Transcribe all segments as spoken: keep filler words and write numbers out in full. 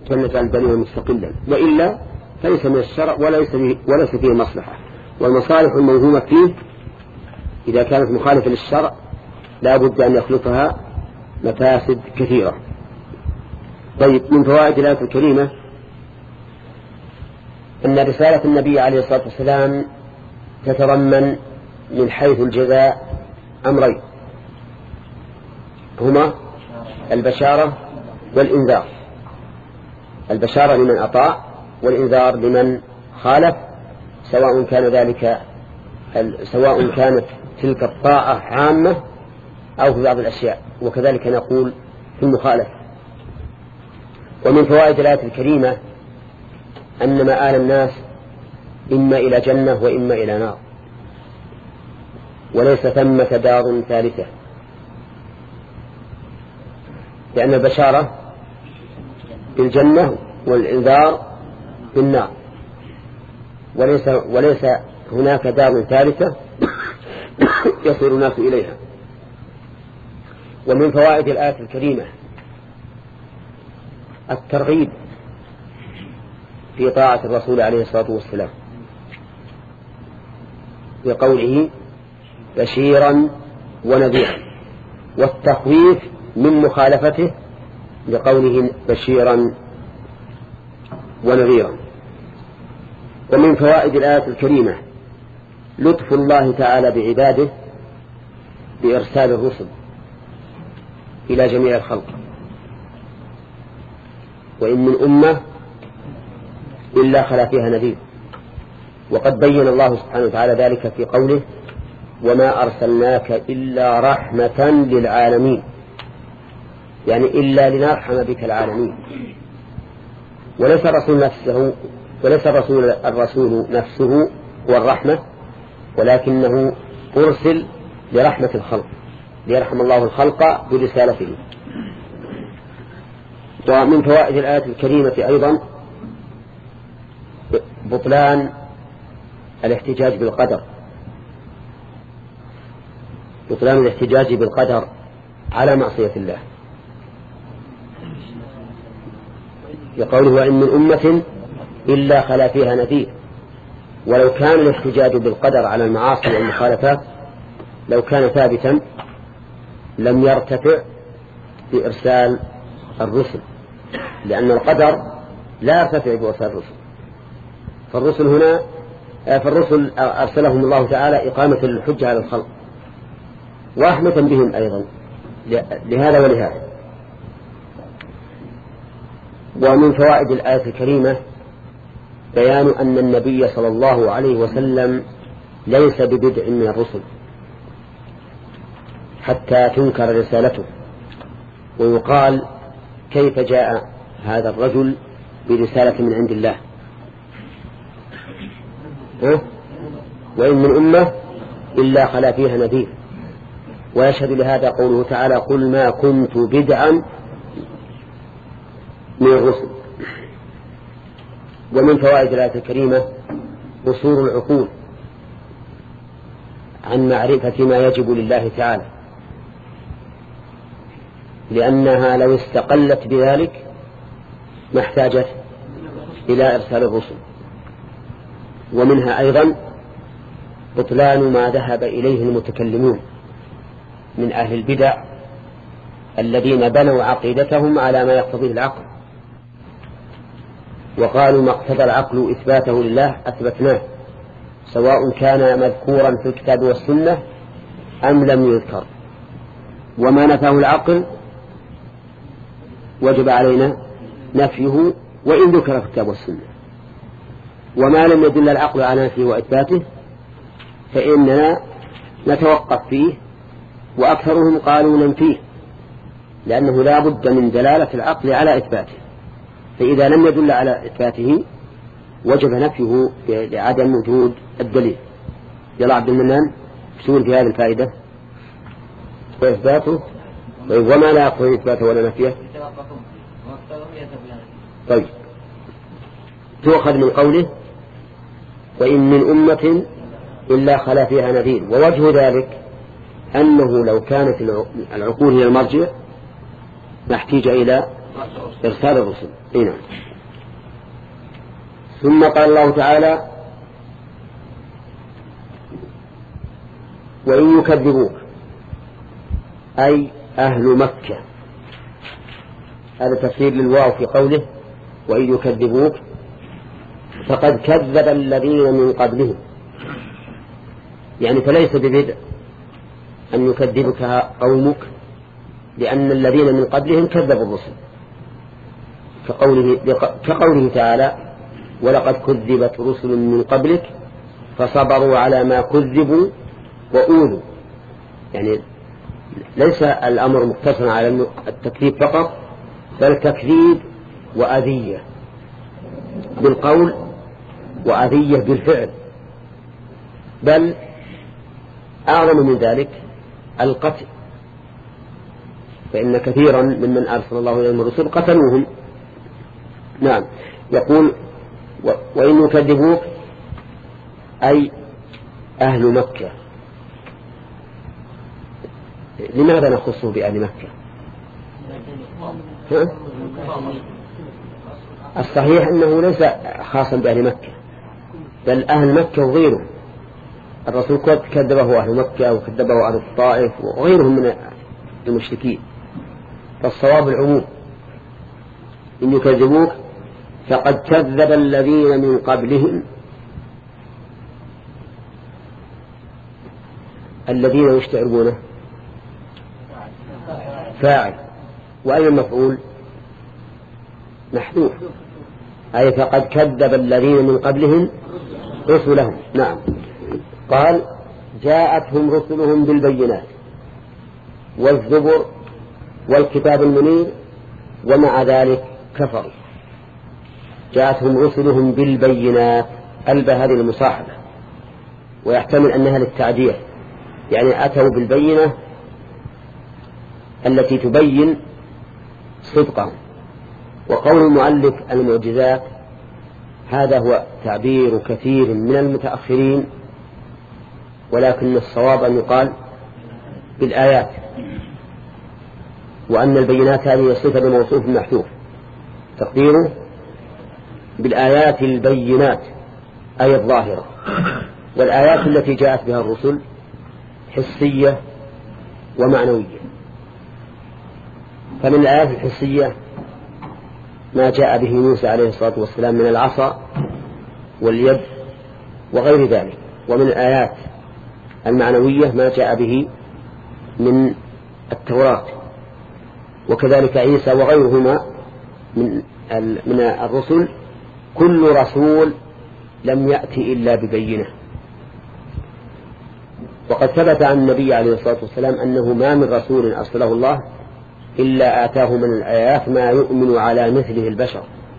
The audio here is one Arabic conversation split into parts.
فلنجعل البنين مستقلا، وإلا فليس من الشرع وليس فيه, وليس فيه مصلحة. والمصالح الموهومة فيه إذا كانت مخالفة للشرع لا بد أن يخلفها مفاسد كثيرة. طيب، من فوائد الآية الكريمة أن رسالة النبي عليه الصلاة والسلام تتضمن من حيث الجزاء أمرين، هما البشارة والإنذار. البشارة لمن أطاع، والإنذار لمن خالف، سواء كان ذلك سواء كانت تلك الطاعة عامة أو في بعض الأشياء، وكذلك نقول في المخالفة. ومن فوائد الآية الكريمة أن مآل الناس إما إلى جنة وإما إلى نار، وليس ثمة دار ثالثة، لأن البشارة بالجنة والإنذار بالنار، وليس, وليس هناك دار ثالثة يصير الناس إليها. ومن فوائد الآية الكريمة الترغيب في طاعة الرسول عليه الصلاة والسلام بقوله بشيرا ونذيرا، والتخويف من مخالفته بقوله بشيرا ونذيرا. ومن فوائد الآية الكريمة لطف الله تعالى بعباده بإرسال الرسل إلى جميع الخلق، وإن من أمة إلا خلا فيها نذير. وقد بين الله سبحانه وتعالى ذلك في قوله وما أرسلناك إلا رحمة للعالمين، يعني إلا لنرحم بك العالمين. وليس الرسول نفسه وليس الرسول, الرسول نفسه هو الرحمة، ولكنه أرسل لرحمة الخلق، ليرحم الله الخلق برسالته. ومن فوائد الآية الكريمة أيضا بطلان الاحتجاج بالقدر، بطلان الاحتجاج بالقدر على معصية الله، يقوله وإن من أمة إلا خلا فيها نذير. ولو كان الاحتجاج بالقدر على المعاصي والمخالفات لو كان ثابتا لم يرتفع بإرسال الرسل، لأن القدر لا يرتفع بإرسال الرسل. فالرسل هنا فالرسل أرسلهم الله تعالى إقامة الحجة على الخلق ورحمة بهم أيضا لهذا ولهذا. ومن فوائد الآية الكريمة بيان أن النبي صلى الله عليه وسلم ليس ببدع من الرسل حتى تنكر رسالته، ويقال كيف جاء هذا الرجل برسالة من عند الله. وإن من أمة إلا خلا فيها نذير. ويشهد لهذا قوله تعالى قل ما كنت بدعا من الرسل. ومن فوائد الآية الكريمة قصور العقول عن معرفة ما يجب لله تعالى، لأنها لو استقلت بذلك ما احتاجت إلى إرسال الرسل. ومنها أيضا بطلان ما ذهب إليه المتكلمون من أهل البدع الذين بنوا عقيدتهم على ما يقتضيه العقل، وقالوا ما اقتضى العقل إثباته لله أثبتناه، سواء كان مذكورا في الكتاب والسنة أم لم يذكر، وما نفاه العقل وجب علينا نفيه وإن ذكر في الكتاب والسنة، وما لم يدل العقل على نفيه وإثباته فإننا نتوقف فيه، وأكثرهم قالوا ننفيه، لأنه لا بد من دلالة العقل على إثباته، فإذا لم يدل على إثباته وجب نفيه لعدم وجود الدليل. يلا عبد المنان شو في هذه الفائدة وإثباته وما لا يقتضي إثباته ولا نفيه. طيب، تؤخذ من قوله وإن من أمة إلا خلا فيها نذير، ووجه ذلك أنه لو كانت العقول هي المرجع ما احتاج إلى إرسال الرسل. هنا ثم قال الله تعالى وإن يكذبوك أي أهل مكة. هذا تفسير للواو في قوله وإن يكذبوك فقد كذب الذين من قبلهم، يعني فليس ببدع أن يكذبك قومك، لأن الذين من قبلهم كذبوا الرسل، كقوله, كقوله تعالى ولقد كذبت رسل من قبلك فصبروا على ما كذبوا وأوذوا. يعني ليس الأمر مقتصرا على التكذيب فقط، بل تكذيب وأذية بالقول وأذية بالفعل، بل أعظم من ذلك القتل، فإن كثيرا ممن أرسل الله إليهم الرسل قتلوهم. نعم. يقول وإن يكذبوك أي أهل مكة. لماذا نخصه بأهل مكة؟ ها؟ الصحيح أنه ليس خاصا بأهل مكة، بل أهل مكة وغيرهم. الرسول كذبه أهل مكة وكذبه أهل الطائف وغيرهم من المشركين، فالصواب العموم. إن يكذبوك فقد كذب الذين من قبلهم. الذين يشتعرونه فاعل، وأي المفعول محذوف، أي فقد كذب الذين من قبلهم رسلهم. نعم. قال جاءتهم رسلهم بالبينات والزبر والكتاب المنير ومع ذلك كفروا. جاءتهم رسلهم بالبينات، ألبى هذه المصاحبة، ويحتمل أنها للتعديل، يعني أتوا بالبينة التي تبين صدقهم. وقول المؤلف المعجزات هذا هو تعبير كثير من المتأخرين، ولكن الصواب أن يقال بالآيات، وأن البينات هذه صفة لموصوف محذوف، تقديره بالآيات البينات أي الظاهرة. والآيات التي جاءت بها الرسل حسية ومعنوية. فمن الآيات الحسية ما جاء به موسى عليه الصلاة والسلام من العصا واليد وغير ذلك، ومن الآيات المعنوية ما جاء به من التوراة، وكذلك عيسى وغيرهما من من الرسل. كل رسول لم يأتي إلا ببينة. وقد ثبت عن النبي عليه الصلاة والسلام أنه ما من رسول أرسله الله إلا آتاه من الآيات ما يؤمن على مثله البشر،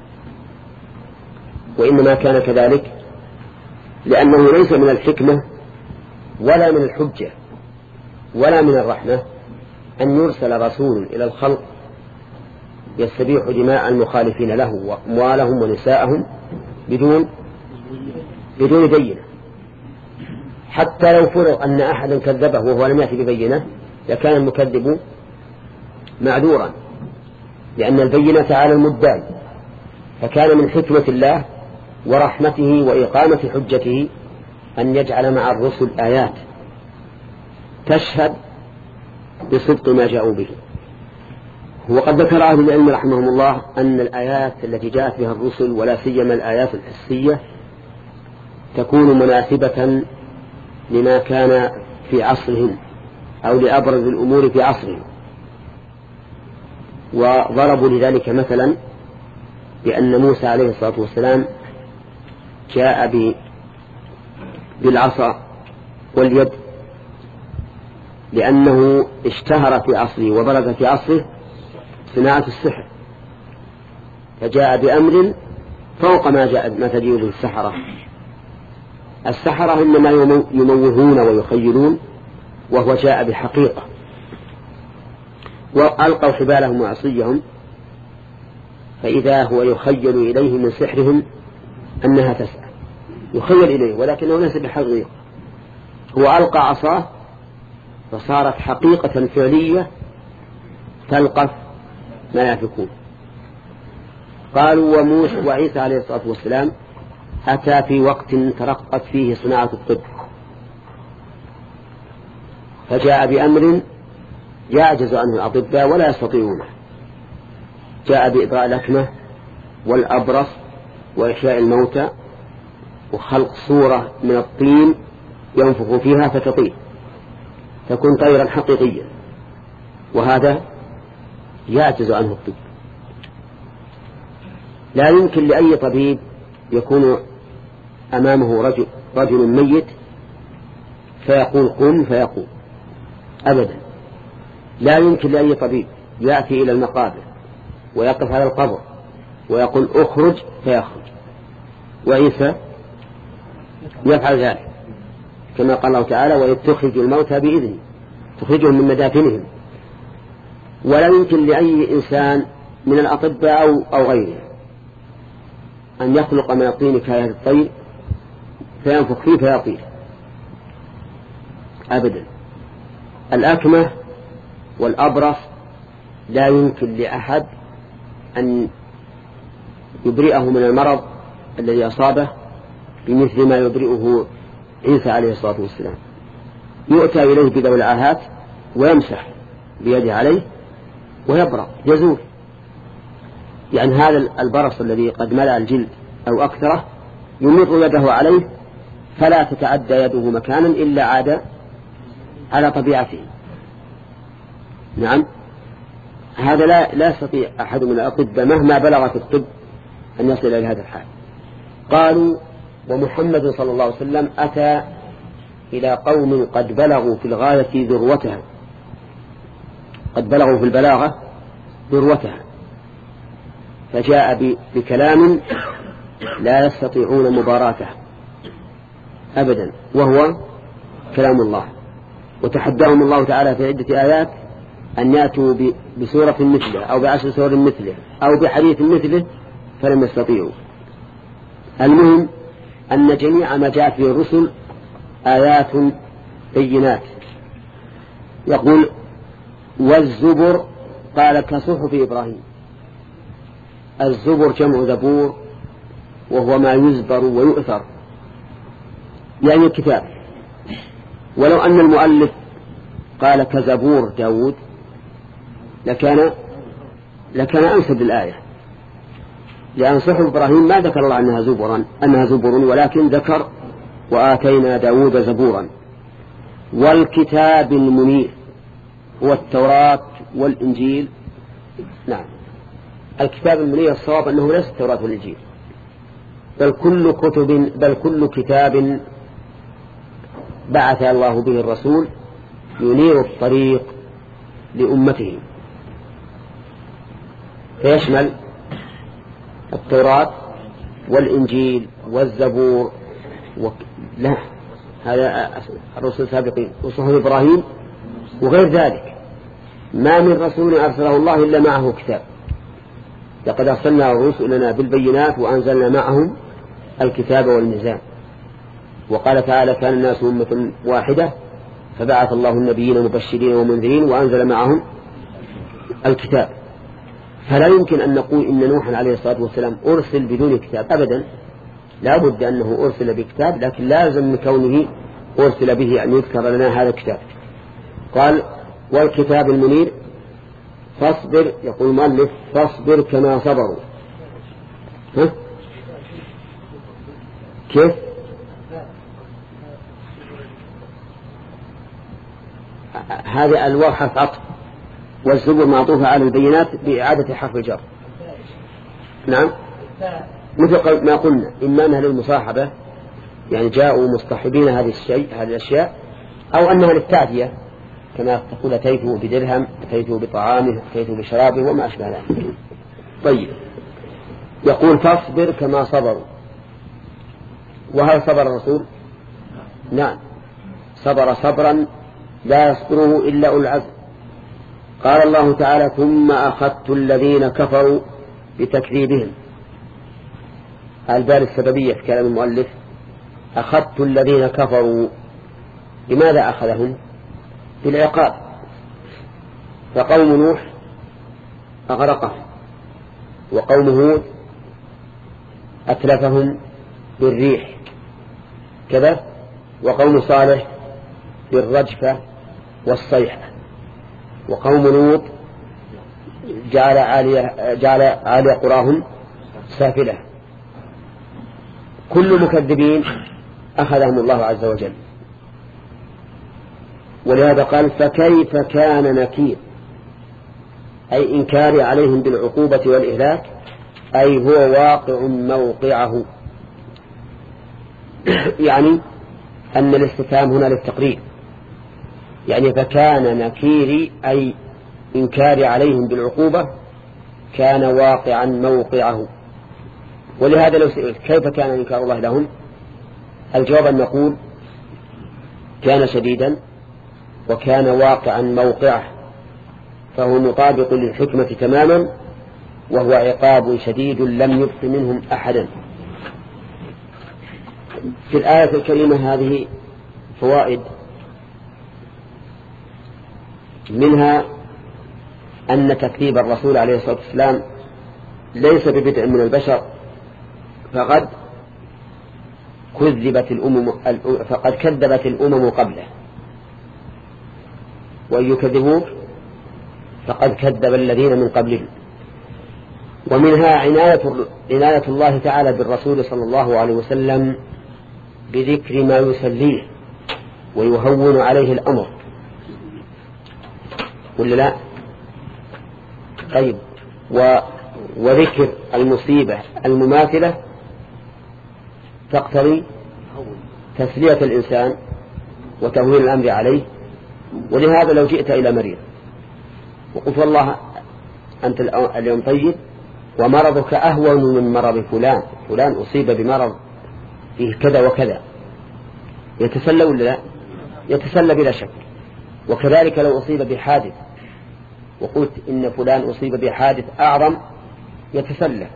وإنما كان كذلك لأنه ليس من الحكمة ولا من الحجة ولا من الرحمة أن يرسل رسول إلى الخلق يستبيح دماء المخالفين له وأموالهم ونساءهم بدون بدون بينة. حتى لو فرض أن أحدا كذبه وهو لم يأتي ببينة لكان المكذب معذورا، لأن البينة على المدعي. فكان من حكمة الله ورحمته وإقامة حجته أن يجعل مع الرسل آيات تشهد بصدق ما جاءوا به. وقد ذكر أهل العلم رحمهم الله أن الآيات التي جاءت بها الرسل ولا سيما الآيات الحسية تكون مناسبة لما كان في عصرهم أو لأبرز الأمور في عصرهم. وضربوا لذلك مثلا بأن موسى عليه الصلاة والسلام جاء بالعصا واليد لأنه اشتهر في عصره وبرز في عصره صناعة السحر، فجاء بأمر فوق ما جاء ما تجيء به السحرة. السحرة إنما يموهون ويخيلون، وهو جاء بحقيقة. وألقوا حبالهم وعصيهم فإذا هو يخيل إليه من سحرهم أنها تسعى، يخيل إليه ولكنه ليس بحقيقة. هو ألقى عصاه فصارت حقيقة فعلية تلقف ما يفكون. قالوا وموسى وعيسى عليه الصلاة والسلام أتى في وقت ترقت فيه صناعة الطب، فجاء بأمر يعجز عنه الأطباء ولا يستطيعونه. جاء بإبراء الأكمة والأبرص وإحياء الموتى وخلق صورة من الطين ينفخ فيها فتطير تكون طيرا حقيقيا، وهذا يعجز عنه الطب. لا يمكن لأي طبيب يكون أمامه رجل, رجل ميت فيقول قم فيقوم أبدا. لا يمكن لأي طبيب يأتي إلى المقابر ويقف على القبر ويقول اخرج فيخرج. وعيسى يفعل ذلك كما قال الله تعالى وإذ تخرج الموتى بإذنه، تخرجهم من مدافنهم. ولا يمكن لأي إنسان من الأطباء أو, أو غيره أن يخلق من الطين كهيئة الطير فينفخ فيه فيطير أبدا. الأكمة والأبرص لا يمكن لأحد أن يبرئه من المرض الذي أصابه بمثل ما يبرئه عيسى عليه الصلاة والسلام. يؤتى إليه بذوي العاهات ويمسح بيده عليه ويبرأ يزول. يعني هذا البرص الذي قد ملأ الجلد أو أكثره يمر يده عليه فلا تتعدى يده مكانا إلا عاد على طبيعته. نعم، هذا لا, لا يستطيع أحد من الأطباء مهما بلغ في الطب أن يصل إلى هذا الحال. قالوا ومحمد صلى الله عليه وسلم أتى إلى قوم قد بلغوا في الغاية ذروتها، قد بلغوا في البلاغة ذروتها، فجاء بكلام لا يستطيعون مباراته أبدا وهو كلام الله. وتحداهم الله تعالى في عدة آيات أن يأتوا بسورة مثله أو بعشر سور مثله أو بحديث مثله فلم يستطيعوا. المهم أن جميع ما جاءت به الرسل آيات بينات. يقول والزبر قال كصحف إبراهيم. الزبر جمع زبور وهو ما يزبر ويؤثر يعني الكتاب. ولو أن المؤلف قال كزبور داود لكان لكان أنسب الآية، لأن صحف إبراهيم ما ذكر الله أنها زبرا أنها زبر ولكن ذكر وآتينا داود زبورا. والكتاب المنير هو التوراة والإنجيل. نعم، الكتاب المنير الصواب أنه ليس التوراة والإنجيل بل كل كتب بل كل كتاب بعث الله به الرسول ينير الطريق لأمته، فيشمل التوراة والإنجيل والزبور و... لا هذا الرسل السابقين وصحف إبراهيم وغير ذلك. ما من رسول أرسله الله إلا معه كتاب. لقد أرسلنا رسلنا بالبينات وأنزلنا معهم الكتاب والميزان. وقال تعالى كان الناس أمة واحدة فبعث الله النبيين مبشرين ومنذرين وأنزل معهم الكتاب. فلا يمكن أن نقول إن نوحا عليه الصلاة والسلام أرسل بدون كتاب أبدا، لا بد أنه أرسل بكتاب، لكن لازم من كونه أرسل به أن يذكر لنا هذا الكتاب. قال والكتاب المنير فاصبر، يقول المؤلف فاصبر كما صبروا. ها؟ كيف؟ هذا الواو حرف عطف والزبر معطوفة على البينات بإعادة حرف الجر. نعم، مثل ما قلنا إما أنها للمصاحبة يعني جاءوا مصطحبين هذه الشيء هذه الأشياء، أو أنها للتعدية كما تقول أتيته بدرهم أتيته بطعامه أتيته بشرابه وما أشبه ذلك. طيب، يقول فاصبر كما صبروا. وهل صبر الرسول؟ نعم، صبر صبرا لا يصبره إلا أولو العزم. قال الله تعالى ثم أخذت الذين كفروا بتكذيبهم. البال السببية في كلام المؤلف أخذت الذين كفروا. لماذا أخذهم؟ بالعقاب. فقوم نوح أغرقهم وقوم هود أتلفهم بالريح كذا، وقوم صالح بالرجفة والصيحة، وقوم لوط جعل عالية, جعل عالية قراهم سافلة. كل مكذبين أخذهم الله عز وجل. ولهذا قال فكيف كان نكير، أي إنكار عليهم بالعقوبة والإهلاك، أي هو واقع موقعه. يعني أن الاستفهام هنا للتقرير، يعني فكان نكيري أي إنكار عليهم بالعقوبة كان واقعا موقعه. ولهذا لو سئلت كيف كان إنكار الله لهم، الجواب أن نقول كان شديدا وكان واقعا موقعه، فهو مطابق للحكمة تماما، وهو عقاب شديد لم يبق منهم أحدا. في الآية الكريمة هذه فوائد، منها أن تكذيب الرسول عليه الصلاة والسلام ليس ببدع من البشر، فقد كذبت الأمم فقد كذبت الأمم قبله، وإن يكذبوك فقد كذب الذين من قبلهم. ومنها عناية, عناية الله تعالى بالرسول صلى الله عليه وسلم بذكر ما يسليه ويهون عليه الأمر، ولا لا؟ طيب، و وذكر المصيبة المماثلة تقتضي تسلية الإنسان وتهوين الأمر عليه. ولهذا لو جئت إلى مريض وقلت والله أنت اليوم طيب ومرضك أهون من مرض فلان، فلان أصيب بمرض فيه كذا وكذا، يتسلى ولا لا؟ يتسلى بلا شك. وكذلك لو أصيب بحادث وقلت إن فلان أصيب بحادث أعظم، يتسلى.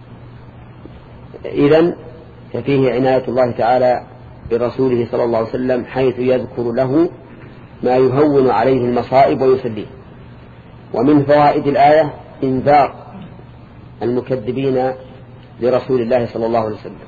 إذن ففيه عناية الله تعالى برسوله صلى الله عليه وسلم، حيث يذكر له ما يهون عليه المصائب ويسليه. ومن فوائد الآية إنذار المكذبين لرسول الله صلى الله عليه وسلم،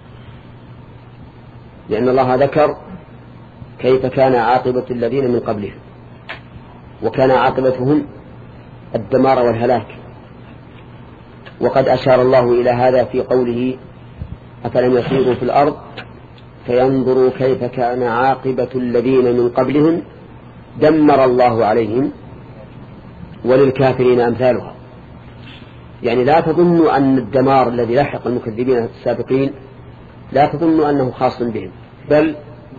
لأن الله ذكر كيف كان عاقبة الذين من قبلهم، وكان عاقبتهم الدمار والهلاك. وقد أشار الله إلى هذا في قوله أفلم يسيروا في الأرض فينظروا كيف كان عاقبة الذين من قبلهم دمر الله عليهم وللكافرين أمثالها. يعني لا تظنوا أن الدمار الذي لحق المكذبين السابقين لا تظنوا أنه خاص بهم، بل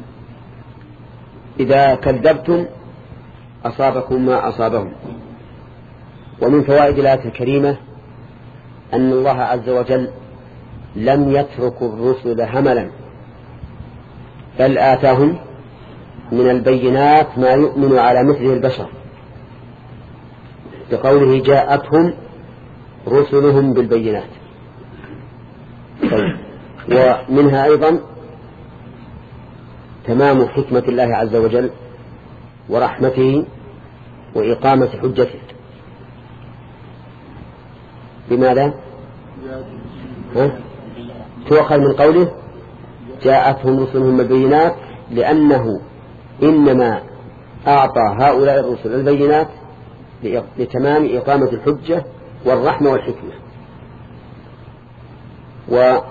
إذا كذبتم أصابكم ما أصابهم. ومن فوائد الآية الكريمة أن الله عز وجل لم يترك الرسل هملا، بل آتاهم من البينات ما يؤمن على مثله البشر، بقوله جاءتهم رسلهم بالبينات. طيب. ومنها أيضا تمام حكمة الله عز وجل ورحمته وإقامة حجته. لماذا؟ ها؟ تؤخذ من قوله جاءتهم رسلهم بالبينات، لأنه إنما أعطى هؤلاء الرسل البينات لتمام إقامة الحجة والرحمة والحكمة. ومن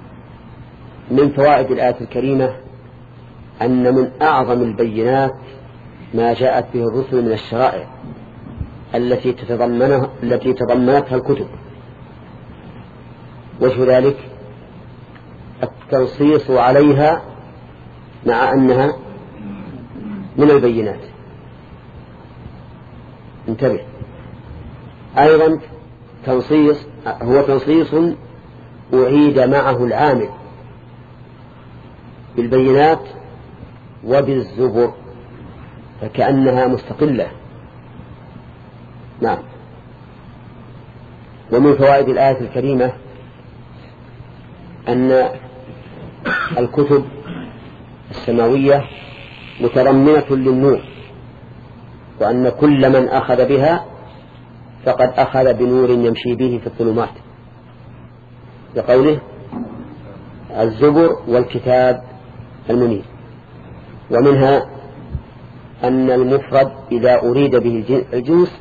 فوائد الآية الكريمة أن من أعظم البينات ما جاءت به الرسل من الشرائع التي تتضمنها التي تضمنتها الكتب. وجه ذلك التنصيص عليها مع أنها من البينات. انتبه، أيضا تنصيص هو تنصيص أعيد معه العامل بالبينات وبالزبر، فكأنها مستقلة. نعم. ومن فوائد الآية الكريمة أن الكتب السماوية متضمنة للنور، وأن كل من أخذ بها فقد أخذ بنور يمشي به في الظلمات، بقوله الزبر والكتاب المنير. ومنها أن المفرد إذا أريد به الجنس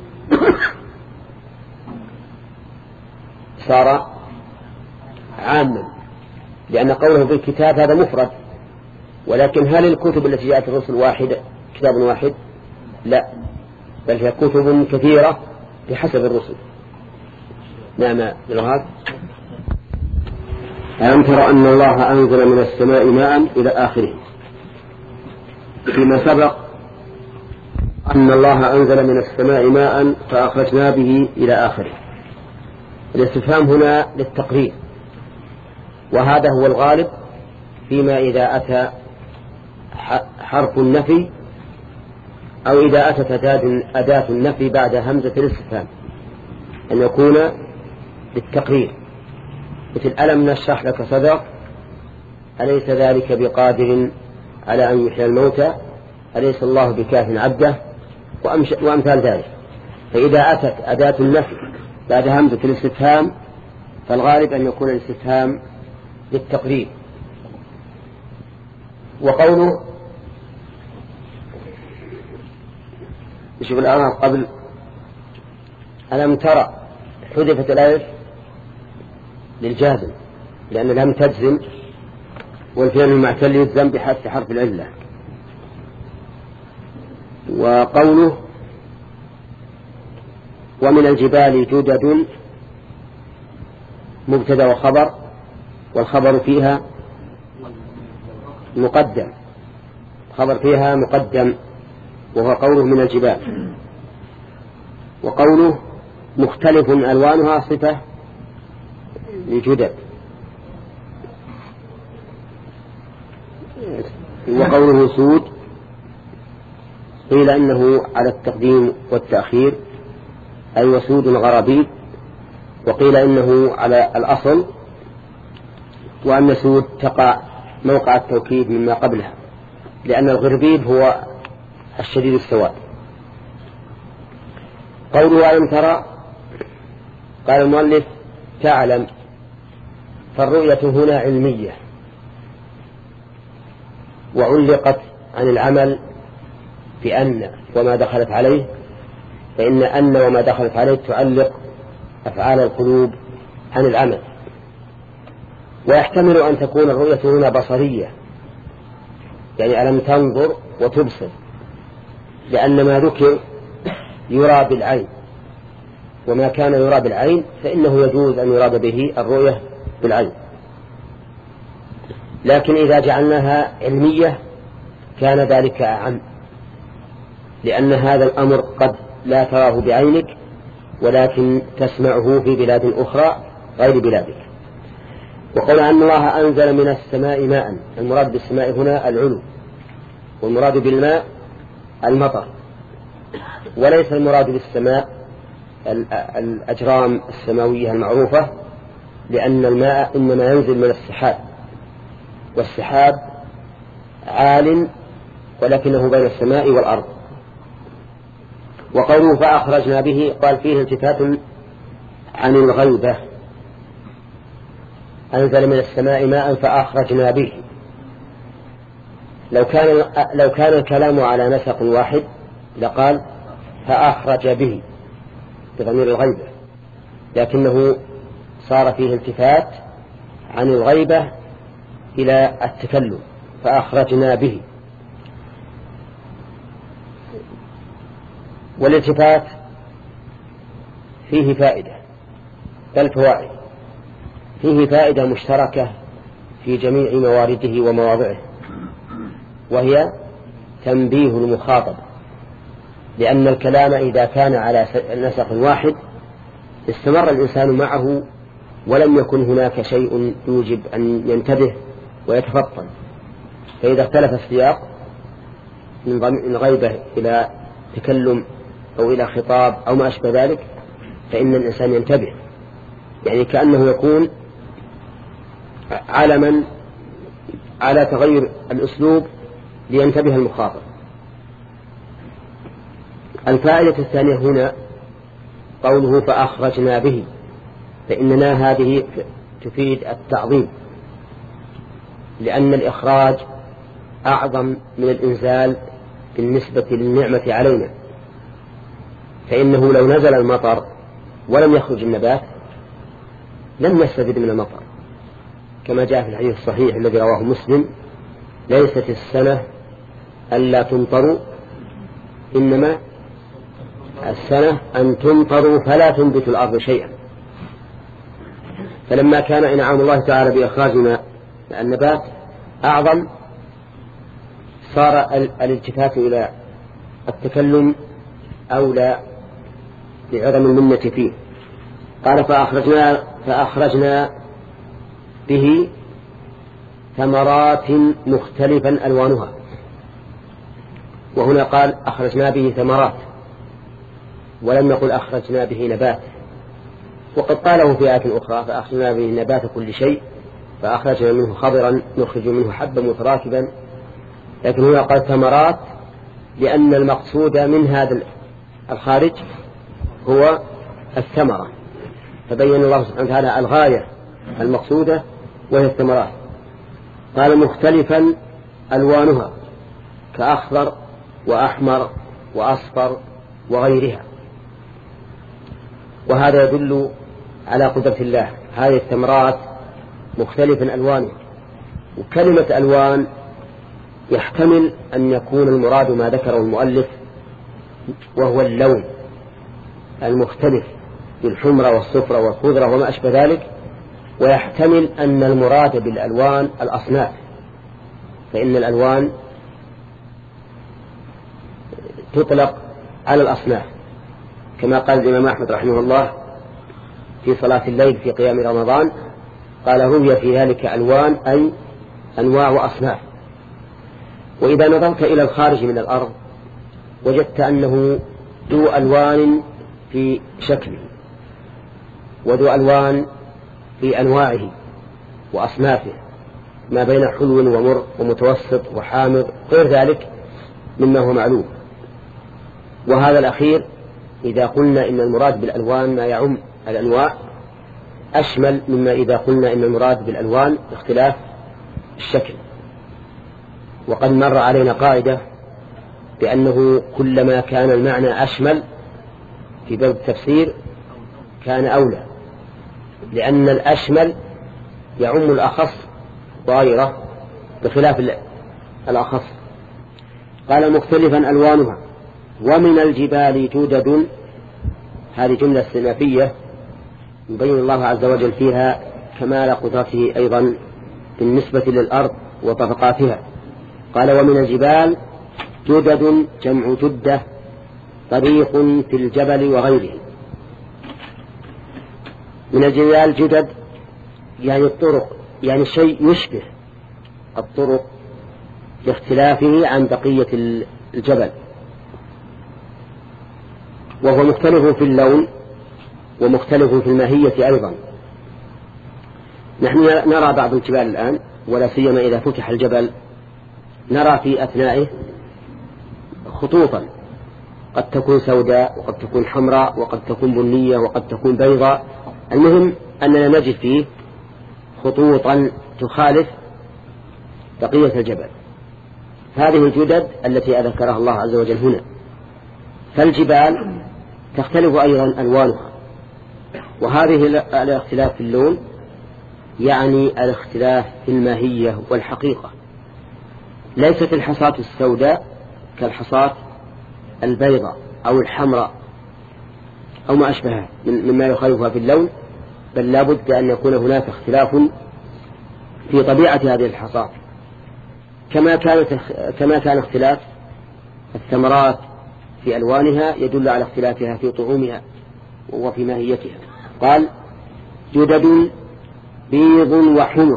صار عاما، لأن قوله بالكتاب هذا مفرد، ولكن هل الكتب التي جاءت الرسل واحدة كتاب واحد؟ لا، بل هي كتب كثيرة بحسب الرسل. نعم بالغاد. ألم تر أن الله أنزل من السماء ماء إلى آخره. فيما سبق أن الله أنزل من السماء ماء فأخرجنا به إلى آخره. الاستفهام هنا للتقرير، وهذا هو الغالب فيما إذا أتى حرف النفي أو إذا أتت أداة النفي بعد همزة الاستفهام أن يكون للتقرير، مثل ألم نشرح لك صدرك، أليس ذلك بقادر على أن يحيي الموتى، أليس الله بكاف عبده، وأمثال ذلك. فإذا أتت أداة النفي بعد همزة الاستفهام فالغالب أن يكون الاستفهام للتقرير. وقوله نشوف الآن قبل ألم ترى حذفت الألف للجازم، لأن لم تجزم، والفعل المعتل يجزم بحذف حرف العلة. وقوله ومن الجبال جدد مبتدا وخبر، والخبر فيها مقدم، خبر فيها مقدم وهو قوله من الجبال. وقوله مختلف ألوانها صفة لجدد. وقوله سود قيل إنه على التقديم والتأخير أي وسود غرابيب، وقيل إنه على الأصل وأن سود تقع موقع التوكيد مما قبلها، لأن الغربيب هو الشديد السواد. قوله ألم ترى قال المؤلف تعلم، فالرؤية هنا علمية وعلقت عن العمل بأن وما دخلت عليه، فإن أن وما دخلت عليه تعلق أفعال القلوب عن العمل. ويحتمل أن تكون الرؤية هنا بصرية، يعني ألم تنظر وتبصر، لأن ما ذكر يرى بالعين، وما كان يرى بالعين فإنه يجوز أن يراد به الرؤية بالعين. لكن إذا جعلناها علمية كان ذلك أعم، لأن هذا الأمر قد لا تراه بعينك ولكن تسمعه في بلاد أخرى غير بلادك. وقال أن الله أنزل من السماء ماء، المراد بالسماء هنا العلو، والمراد بالماء المطر، وليس المراد بالسماء الأجرام السماوية المعروفة، لأن الماء إنما ينزل من السحاب، والسحاب عال ولكنه بين السماء والأرض. وقوله فأخرجنا به قال فيه التفات عن الغيبة، أنزل من السماء ماء فأخرجنا به. لو كان لو كان الكلام على نسق واحد لقال فأخرج به بضمير الغيبة، لكنه صار فيه التفات عن الغيبة إلى التكلم، فأخرجنا به. والالتفات فيه فائدة، بل فوائد. فيه فائدة مشتركة في جميع موارده ومواضعه، وهي تنبيه المخاطب، لأن الكلام إذا كان على نسق واحد استمر الإنسان معه ولم يكن هناك شيء يوجب أن ينتبه ويتفطن. فإذا اختلف السياق من غيبة إلى تكلم أو إلى خطاب أو ما أشبه ذلك فإن الإنسان ينتبه، يعني كأنه يكون علما على تغير الأسلوب لينتبه المخاطب. الفائدة الثانية هنا قوله فأخرجنا به، فإننا هذه تفيد التعظيم، لأن الإخراج أعظم من الإنزال بالنسبة للنعمة علينا، فإنه لو نزل المطر ولم يخرج النبات لم نستفد من المطر، كما جاء في الحديث الصحيح الذي رواه مسلم: ليست السنة ألا تمطروا، إنما السنة أن تمطروا فلا تنبت الأرض شيئا. فلما كان إنعام الله تعالى بإخراجنا النبات أعظم، صار الالتفات إلى التكلم أولى لعظم المنة فيه. قال: فأخرجنا, فأخرجنا به ثمرات مختلفا ألوانها. وهنا قال: أخرجنا به ثمرات، ولم نقل أخرجنا به نبات. وقد قاله في آية أخرى: فأخرجنا به نبات كل شيء فأخرجنا منه خضرا نخرج منه حبا متراكبا. لكن هنا قال ثمرات لأن المقصود من هذا الخارج هو الثمرة، فبين الله سبحانه وتعالى الغاية المقصودة وهي الثمرات. قال: مختلفا ألوانها كأخضر وأحمر وأصفر وغيرها. وهذا يدل على قدرة الله. هذه الثمرات مختلفا ألوانها، وكلمة ألوان يحتمل أن يكون المراد ما ذكره المؤلف وهو اللون المختلف بالحمرة والصفرة والخضرة وما أشبه ذلك، ويحتمل أن المراد بالألوان الأصناف، فإن الألوان تطلق على الأصناف، كما قال الإمام أحمد رحمه الله في صلاة الليل في قيام رمضان، قال: روي في ذلك ألوان أي أنواع وأصناف. وإذا نظرت إلى الخارج من الأرض وجدت أنه ذو ألوان في شكله، وذو ألوان في أنواعه وأصنافه، ما بين حلو ومر ومتوسط وحامض غير ذلك مما هو معلوم. وهذا الأخير إذا قلنا إن المراد بالألوان ما يعم الأنواع أشمل مما إذا قلنا إن المراد بالألوان اختلاف الشكل. وقد مر علينا قاعدة بأنه كلما كان المعنى أشمل في باب التفسير كان أولى، لأن الأشمل يعم الأخص وغيره بخلاف الأخص. قال: مختلفا ألوانها ومن الجبال جدد. هذه جملة استئنافية يبين الله عز وجل فيها كمال قدرته أيضا بالنسبة للأرض وطبقاتها. قال: ومن الجبال جدد جمع جدة طريق في الجبل وغيره. من الجبال جدد يعني الطرق، يعني شيء يشبه الطرق لاختلافه عن بقية الجبل، وهو مختلف في اللون ومختلف في الماهية أيضا. نحن نرى بعض الجبال الآن، ولا سيما إذا فتح الجبل نرى في أثنائه خطوطا قد تكون سوداء وقد تكون حمراء وقد تكون بنية وقد تكون بيضاء. المهم أننا نجد فيه خطوطا تخالف بقية الجبل. هذه الجدد التي أذكرها الله عز وجل هنا. فالجبال تختلف أيضا ألوانها، وهذه الاختلاف في اللون يعني الاختلاف في الماهية والحقيقة. ليست الحصاة السوداء كالحصاة البيضاء أو الحمراء أو ما أشبهها مما يخالفها في اللون، بل لا بد أن يكون هناك اختلاف في طبيعة هذه الحصاة، كما كانت كما كان اختلاف الثمرات في ألوانها يدل على اختلافها في طعومها وفي ماهيتها. قال: جدد بيض وحمر.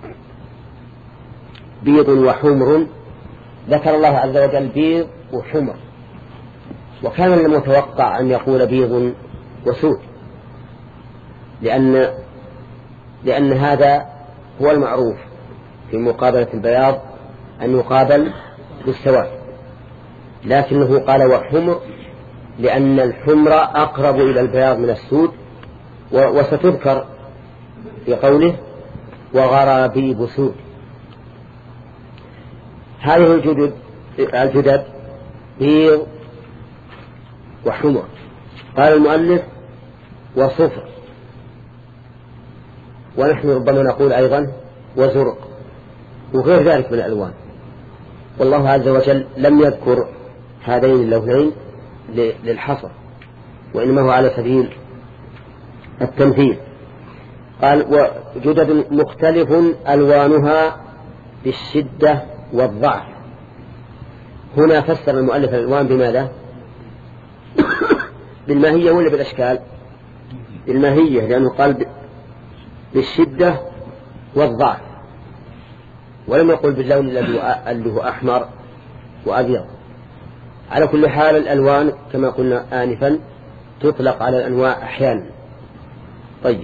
بيض وحمر، ذكر الله عز وجل بيض وحمر، وكان المتوقع أن يقول بيض وسود، لأن لأن هذا هو المعروف في مقابلة البياض أن يقابل بالسواد، لكنه قال وحمر لأن الحمر أقرب إلى البياض من السود، وستذكر في قوله وغرابيب سود. هذه الجدد الجدد بيض وحمر. قال المؤلف وصفر، ونحن ربما نقول أيضا وزرق وغير ذلك من الألوان. والله عز وجل لم يذكر هذين اللونين للحصر، وإنما هو على سبيل التمثيل. قال وجدد مختلف ألوانها بالشدة والضعف. هنا فسر المؤلف الألوان بماذا؟ بالماهية ولا بالأشكال؟ بالماهية، لأنه قال بالشدة والضعف، ولم يقل باللون الذي هو أحمر وأبيض. على كل حال الألوان كما قلنا آنفا تطلق على الأنواع أحيانا. طيب،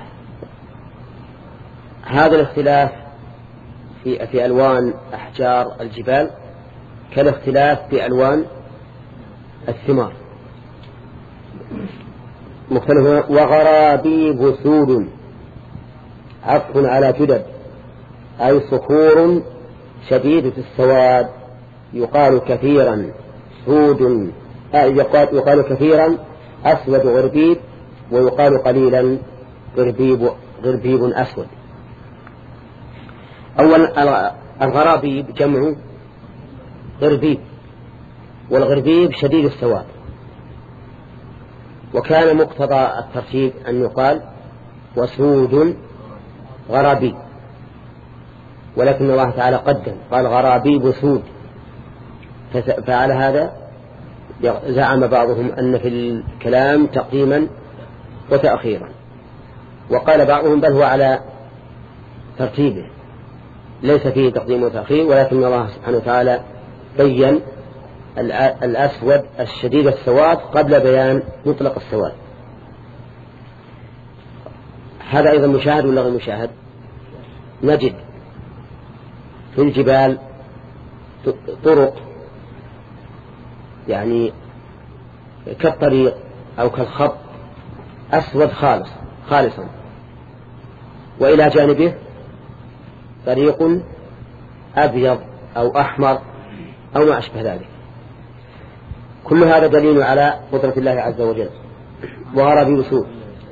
هذا الاختلاف في, في ألوان أحجار الجبال كالاختلاف في ألوان الثمار مختلفة. وغرابيب سود عطف على جدد، أي صخور شديدة السواد، يقال كثيرا سود، يقال كثيرا أسود غربيب، ويقال قليلا غربيب, غربيب أسود. أولا الغرابيب جمع غربيب، والغربيب شديد السواد، وكان مقتضى الترتيب أن يقال وسود غرابيب، ولكن الله تعالى قدم قال غرابيب سود، فعلى هذا زعم بعضهم أن في الكلام تقديما وتأخيرا، وقال بعضهم بل هو على ترتيبه ليس فيه تقديم وتأخير، ولكن الله سبحانه وتعالى بين الأسود الشديد السواد قبل بيان مطلق السواد. هذا أيضا مشاهد ولا غير مشاهد؟ نجد في الجبال طرق يعني كالطريق أو كالخط أسود خالص خالصا، وإلى جانبه طريق أبيض أو أحمر أو ما أشبه ذلك. كل هذا دليل على قدرة الله عز وجل. وغرابيب سود،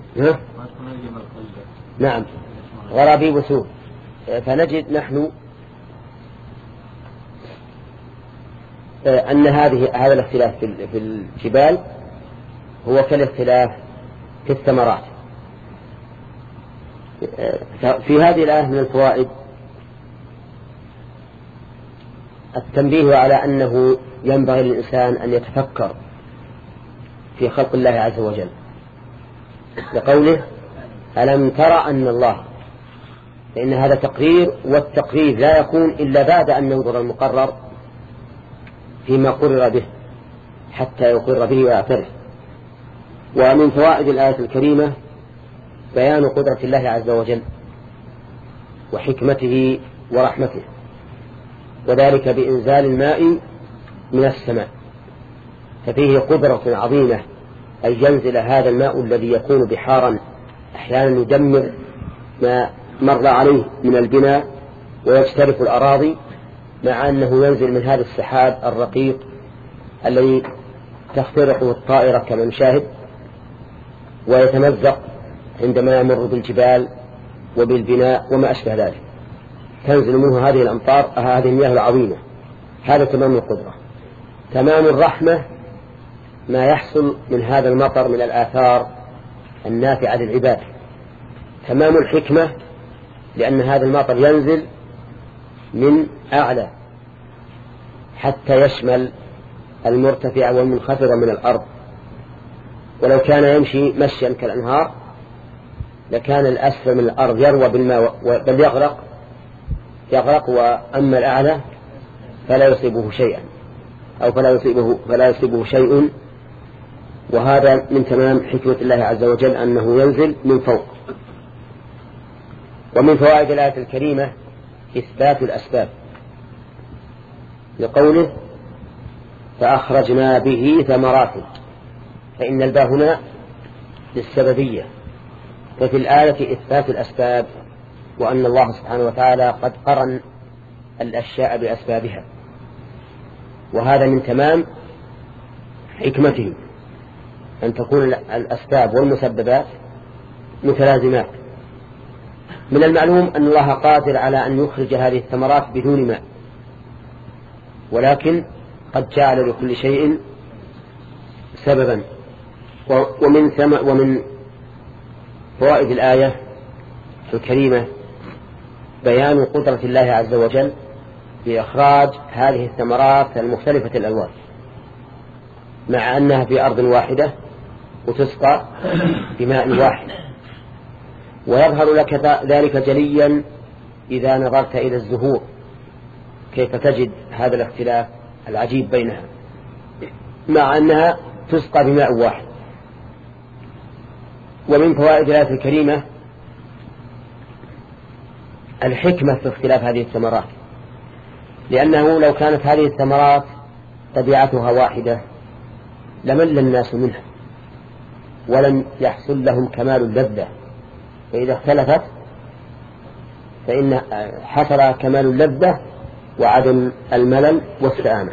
نعم غرابيب سود. فنجد نحن أن هذه هذا الاختلاف في الجبال هو كالاختلاف في الثمرات. في هذه الآية من الفوائد التنبيه على أنه ينبغي للإنسان أن يتفكر في خلق الله عز وجل، لقوله ألم ترى أن الله، لأن هذا تقرير، والتقرير لا يكون إلا بعد أن ينظر المقرر فيما قرر به حتى يقر به ويعترف. ومن فوائد الآية الكريمة بيان قدرة الله عز وجل وحكمته ورحمته، وذلك بإنزال الماء من السماء، ففيه قدرة عظيمة أن ينزل هذا الماء الذي يكون بحارا أحيانا يدمر ما مر عليه من البناء ويجترف الأراضي، مع أنه ينزل من هذا السحاب الرقيق الذي تخترقه الطائرة كما نشاهد، ويتمزق عندما يمر بالجبال وبالبناء وما أشبه ذلك، تنزل منه هذه الأمطار هذه المياه العظيمة. هذا تمام القدرة. تمام الرحمة ما يحصل من هذا المطر من الآثار النافعة للعباد. تمام الحكمة لأن هذا المطر ينزل من أعلى حتى يشمل المرتفع والمنخفض من الأرض، ولو كان يمشي مشيا كالأنهار لكان الأسفل من الأرض يروى بالماء بل يغرق يغرق وأما الأعلى فلا يصيبه شيئا أو فلا يصيبه, فلا يصيبه شيء. وهذا من تمام حكمة الله عز وجل أنه ينزل من فوق. ومن فوائد الآية الكريمة إثبات الأسباب، لقوله فأخرجنا به ثمرات، فإن الباء هنا للسببية، ففي الآية إثبات الأسباب، وأن الله سبحانه وتعالى قد قرن الأشياء بأسبابها. وهذا من تمام حكمته أن تكون الأسباب والمسببات متلازمات. من المعلوم أن الله قادر على أن يخرج هذه الثمرات بدون ماء، ولكن قد جعل لكل شيء سببا. ومن ومن فوائد الآية الكريمة بيان قدرة الله عز وجل بإخراج هذه الثمرات المختلفة الألوان، مع أنها في أرض واحدة وتسقى بماء واحد. ويظهر لك ذلك جليا إذا نظرت إلى الزهور كيف تجد هذا الاختلاف العجيب بينها مع أنها تسقى بماء واحد. ومن فوائد الآية الكريمة الحكمة في اختلاف هذه الثمرات، لأنه لو كانت هذه الثمرات طبيعتها واحدة لمل الناس منها ولم يحصل لهم كمال اللذة، فإذا اختلفت فإن حصل كمال اللذة وعدم الملل والسآمة.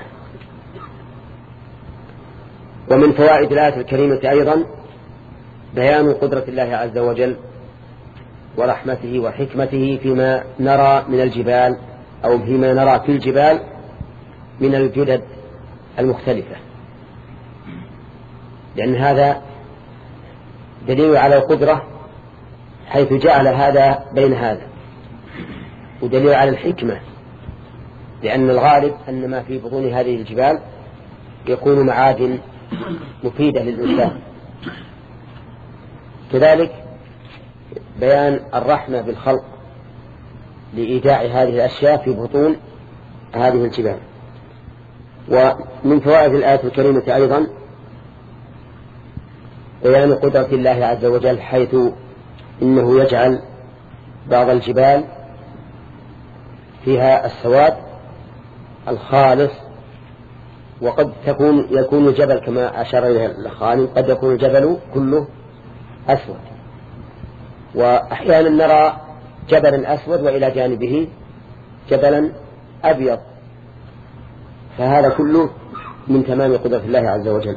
ومن فوائد الآية الكريمة أيضا بيان قدرة الله عز وجل ورحمته وحكمته فيما نرى من الجبال أو فيما نرى في الجبال من الجدد المختلفة، لأن هذا دليل على القدرة حيث جعل هذا بين هذا، ودليل على الحكمة لأن الغالب أن ما في بطون هذه الجبال يكون معادن مفيدة للإنسان. كذلك بيان الرحمة بالخلق لإيداع هذه الأشياء في بطون هذه الجبال. ومن فوائد الآية الكريمة أيضا بيان قدرة الله عز وجل حيث إنه يجعل بعض الجبال فيها السواد الخالص، وقد تكون يكون الجبل كما أشار إليه الخالق قد يكون الجبل كله أسود، وأحيانا نرى جبلا أسود وإلى جانبه جبلا أبيض، فهذا كله من تمام قدرة الله عز وجل.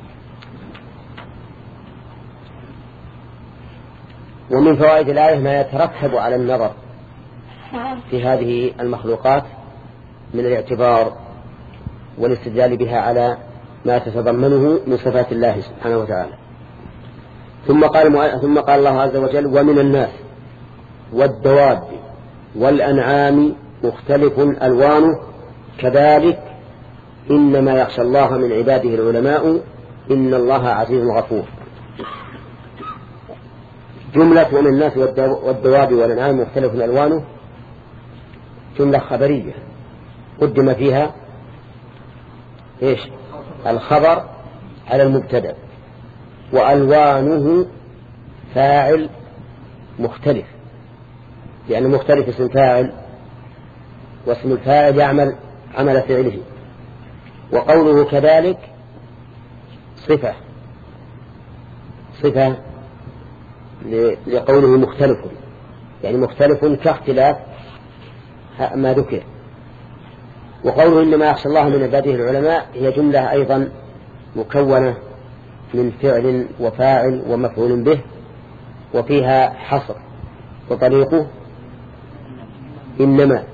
ومن فوائد الآية ما يترتب على النظر في هذه المخلوقات من الاعتبار والاستدلال بها على ما تتضمنه من صفات الله سبحانه وتعالى. ثم قال ثم قال الله عز وجل: ومن الناس والدواب والأنعام مختلف ألوانه كذلك إنما يخشى الله من عباده العلماء إن الله عزيز غفور. جملة ومن الناس والدواب والأنعام مختلف ألوانه جملة خبرية قدم فيها إيش؟ الخبر على المبتدأ، وألوانه فاعل مختلف، لأن مختلف اسم فاعل، واسم الفاعل يعمل عمل فعله. وقوله كذلك صفة صفة لقوله مختلف، يعني مختلف كاختلاف ما ذكر. وقوله إنما يخشى الله من عباده العلماء هي جملة أيضا مكونة من فعل وفاعل ومفعول به، وفيها حصر، وطريقه إنما.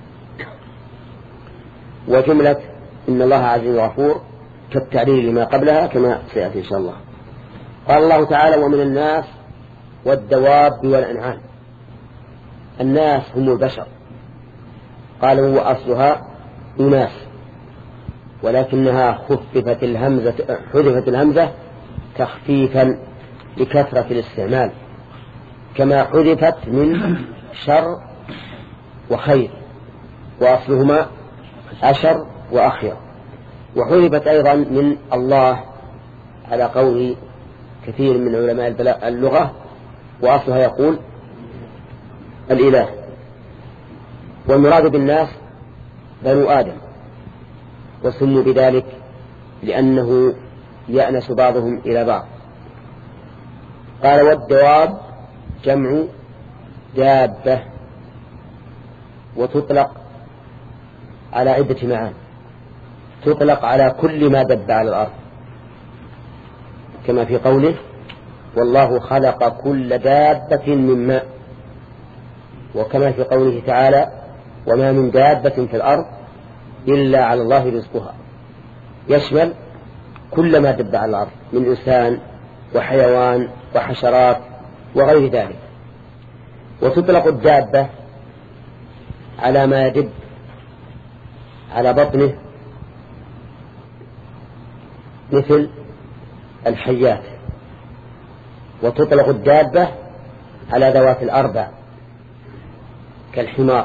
وجملة إن الله عزيز غفور كالتعليل لما قبلها كما سيأتي إن شاء الله. قال الله تعالى: ومن الناس والدواب والأنعام. الناس هم البشر، قالوا وأصلها أناس، ولكنها خففت الهمزة حذفت الهمزة تخفيفا لكثرة الاستعمال، كما حذفت من شر وخير، وأصلهما أشر وأخير. وحذفت أيضا من الله على قول كثير من علماء اللغة، وأصلها يقول الإله. والمراد بالناس بنو آدم، وسموا بذلك لأنه يأنس بعضهم إلى بعض. قال: والدواب جمع دابة، وتطلق على عدة معان. تطلق على كل ما دب على الأرض، كما في قوله والله خلق كل دابة من ماء، وكما في قوله تعالى وما من دابة في الأرض إلا على الله رزقها، يشمل كل ما دب على الأرض من إنسان وحيوان وحشرات وغير ذلك. وتطلق الدابة على ما يدب على بطنه مثل الحيات، وتطلق الدابة على ذوات الأربع كالحمار.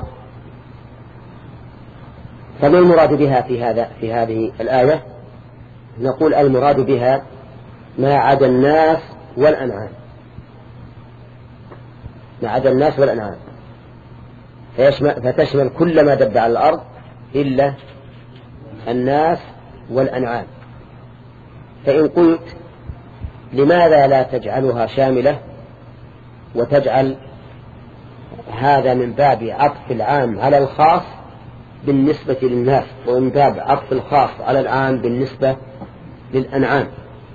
فما المراد بها في هذا في هذه الآية؟ نقول المراد بها ما عدا الناس والأنعام، ما عدا الناس والأنعام، فتشمل كل ما دب على الأرض إلا الناس والأنعام. فإن قلت لماذا لا تجعلها شاملة وتجعل هذا من باب عطف العام على الخاص بالنسبة للناس، ومن باب عطف الخاص على العام بالنسبة للأنعام؟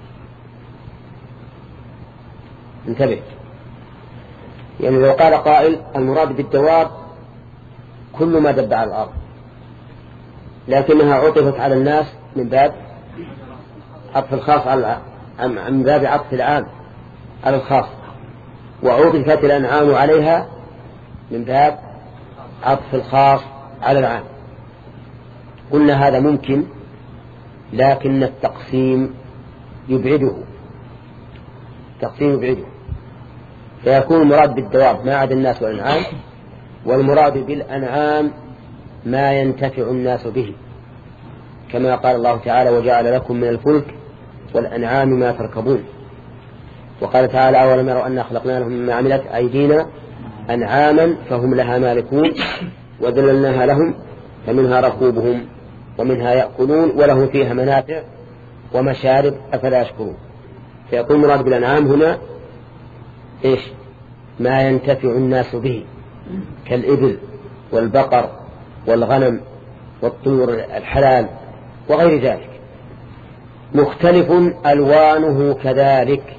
انتبه، يعني لو قال قائل المراد بالدواب كل ما دب على الأرض، لكنها عطفت على الناس من باب عطف الخاص على من باب عطف العام على الخاص، وعطفت الأنعام عليها من باب عطف الخاص على العام. قلنا هذا ممكن، لكن التقسيم يبعده، التقسيم يبعده، فيكون المراد بالدواب ما عدا الناس والأنعام، والمراد بالأنعام ما ينتفع الناس به، كما قال الله تعالى وجعل لكم من الفلك والأنعام ما تركبون. وقال تعالى أولم يروا أنا خلقنا لهم مما عملت أيدينا أنعاما فهم لها مالكون وذللناها لهم فمنها ركوبهم ومنها يأكلون ولهم فيها منافع ومشارب أفلا يشكرون. فيقول مراد بالأنعام هنا إيش؟ ما ينتفع الناس به كالإبل والبقر والغنم والطيور الحلال وغير ذلك. مختلف ألوانه كذلك.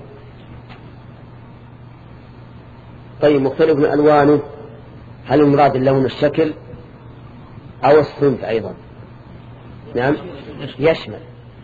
طيب مختلف ألوانه، هل المراد اللون الشكل أو الصنف أيضا؟ نعم يشمل.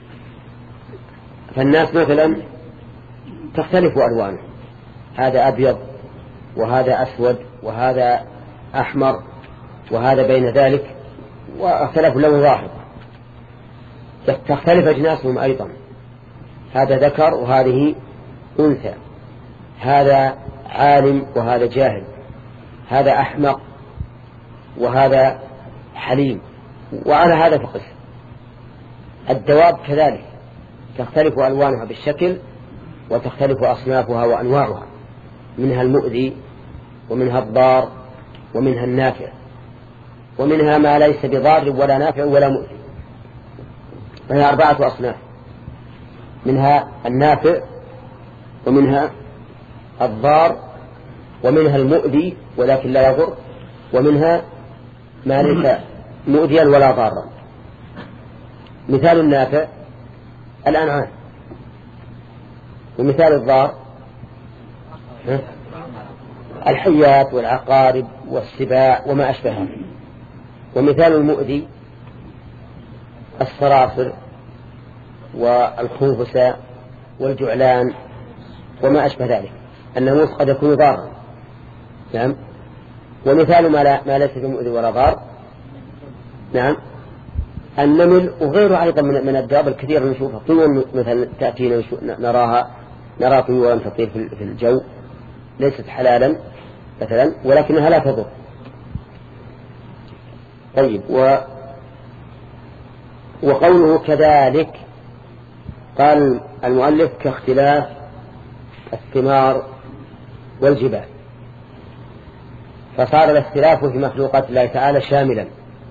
فالناس مثلا تختلف ألوانه، هذا أبيض وهذا أسود وهذا أحمر وهذا بين ذلك، واختلف لون واحد. تختلف أجناسهم أيضا، هذا ذكر وهذه أنثى، هذا عالم وهذا جاهل، هذا أحمق وهذا حليم، وعلى هذا فقس. الدواب كذلك تختلف ألوانها بالشكل وتختلف أصنافها وأنواعها، منها المؤذي ومنها الضار ومنها النافع ومنها ما ليس بضار ولا نافع ولا مؤذي، فهي أربعة أصناف، منها النافع ومنها الضار ومنها المؤذي ولكن لا يضر، ومنها ما ليس مؤذيا ولا ضارا. مثال النافع الأنعام، ومثال الضار الحيات والعقارب والسباع وما أشبهها، ومثال المؤذي الصراصر والخنفساء والجعلان وما أشبه ذلك. الناموس قد يكون ضارا، نعم. ومثال ما, لا ما ليس بمؤذي ولا ضار، نعم، النمل وغيره أيضا من الدواب الكثير نشوفها. طيور مثلا تأتينا نراها نرى طيورا تطير في الجو ليست حلالا مثلا ولكنها لا تضر. طيب و وقوله كذلك قال المؤلف كاختلاف الثمار والجبال، فصار الاختلاف في مخلوقات الله تعالى شاملا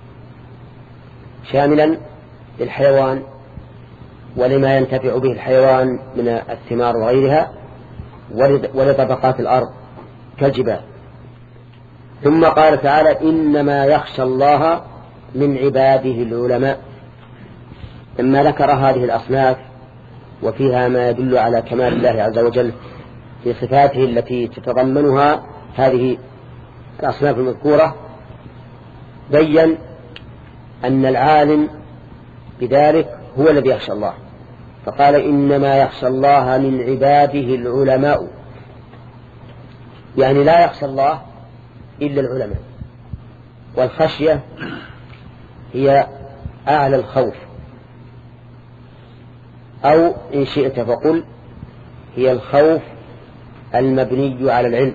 شاملا للحيوان ولما ينتفع به الحيوان من الثمار وغيرها، ولطبقات الأرض كالجبال. ثم قال تعالى إنما يخشى الله من عباده العلماء. لما ذكر هذه الأصناف وفيها ما يدل على كمال الله عز وجل في صفاته التي تتضمنها هذه الأصناف المذكورة، بيّن أن العالم بذلك هو الذي يخشى الله، فقال إنما يخشى الله من عباده العلماء، يعني لا يخشى الله إلا العلماء. والخشية هي أعلى الخوف، أو إن شئت فقل هي الخوف المبني على العلم.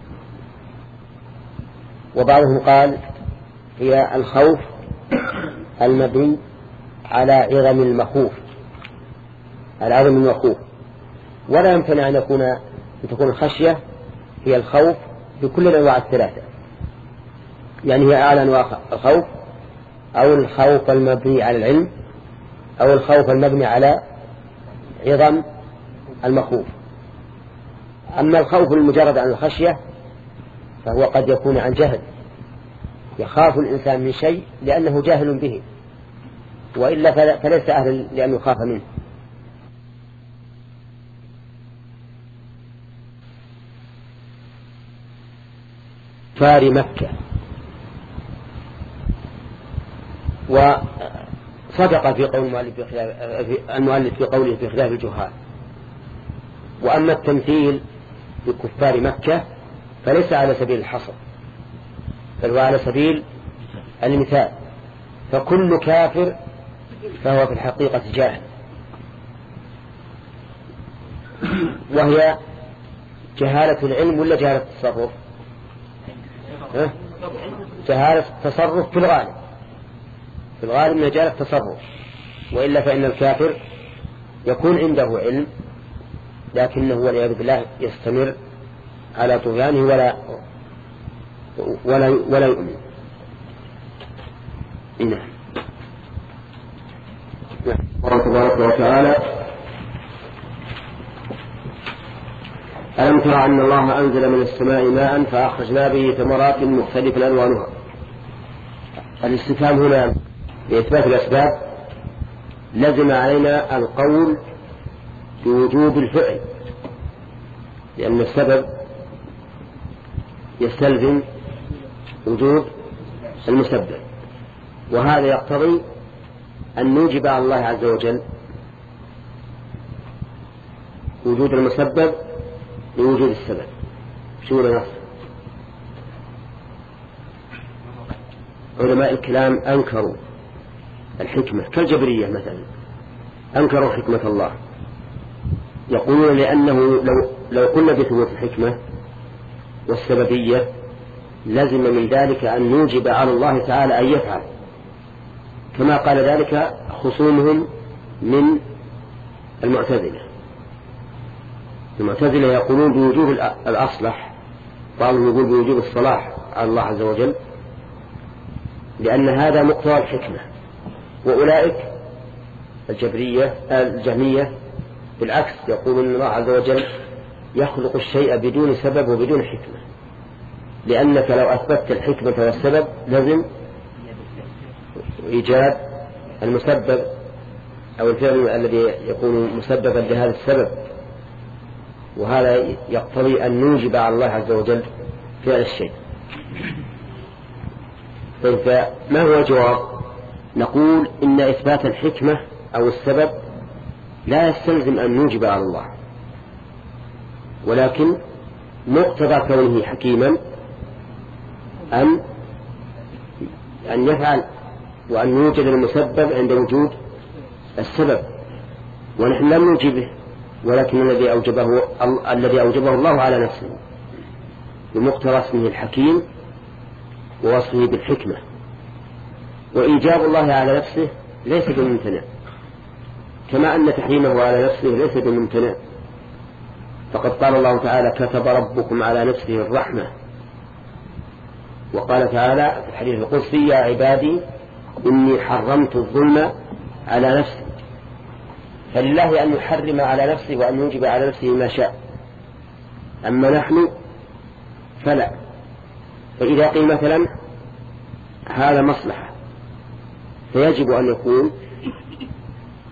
وبعضهم قال هي الخوف المبني على عظم المخوف، العظم المخوف. ولا يمكن أن يكون أن تكون الخشية هي الخوف بكل الأنواع الثلاثة، يعني هي أعلى أنواع الخوف، أو الخوف المبني على العلم، أو الخوف المبني على عظم المخوف. أما الخوف المجرد عن الخشية فهو قد يكون عن جهل، يخاف الإنسان من شيء لأنه جاهل به، وإلا فليس أهلا لأن يخاف منه. كفار مكة. وصدق في قول المؤلف في, المؤلف في قوله في خلاف الجهال. وأما التمثيل بكفار مكة فليس على سبيل الحصر، بل هو على سبيل المثال، فكل كافر فهو في الحقيقة جاهل، وهي جهالة العلم ولا جهالة التصرف؟ جهالة التصرف في الغالب، في الغالب من جهالة التصرف، وإلا فإن الكافر يكون عنده علم لكنه والعياذ بالله يستمر على طغيانه ولا ولا ولا يؤمن. نعم. الله تبارك وتعالى: ألم تر أن الله أنزل من السماء ماء فأخرجنا به ثمرات مختلفا ألوانها. الاستفهام هنا لإثبات الأسباب لزم علينا القول بوجوب الفعل، لأن السبب يستلزم وجود المسبب، وهذا يقتضي أن نوجب على الله عز وجل وجود المسبب لوجود السبب. شو نص علماء الكلام أنكروا الحكمة كالجبرية مثلا، أنكروا حكمة الله، يقولون لأنه لو, لو قلنا بثبوت الحكمة والسببية لازم من ذلك أن نوجب على الله تعالى أن يفعل، كما قال ذلك خصومهم من المعتزلة. المعتزلة يقولون بوجوب الأصلح، بعضهم يقول بوجوب الصلاح على الله عز وجل، لأن هذا مقتضى الحكمة. وأولئك الجبرية الجهمية بالعكس يقولون إن الله عز وجل يخلق الشيء بدون سبب وبدون حكمة، لأنك لو أثبتت الحكمة والسبب لازم إيجاد المسبب أو الفعل الذي يكون مسببا لهذا السبب، وهذا يقتضي أن نوجب على الله عز وجل فعل الشيء. فما هو الجواب؟ نقول إن إثبات الحكمة أو السبب لا يستلزم أن نوجب على الله، ولكن مقتضى كونه حكيما أن أن يفعل وأن يوجد المسبب عند وجود السبب، ونحن لم نوجبه، ولكن الذي أوجبه الذي أوجبه الله على نفسه بمقتضى اسمه الحكيم ووصفه بالحكمة. وإيجاب الله على نفسه ليس بممتنع، كما أن تحريمه على نفسه ليس بممتنع. فقد قال الله تعالى: كتب ربكم على نفسه الرحمة. وقال تعالى في الحديث القدسي: يا عبادي إني حرمت الظلم على نفسي. فلله أن يحرم على نفسه وأن يوجب على نفسه ما شاء، أما نحن فلا. فإذا قيل مثلا هذا مصلحة فيجب أن يكون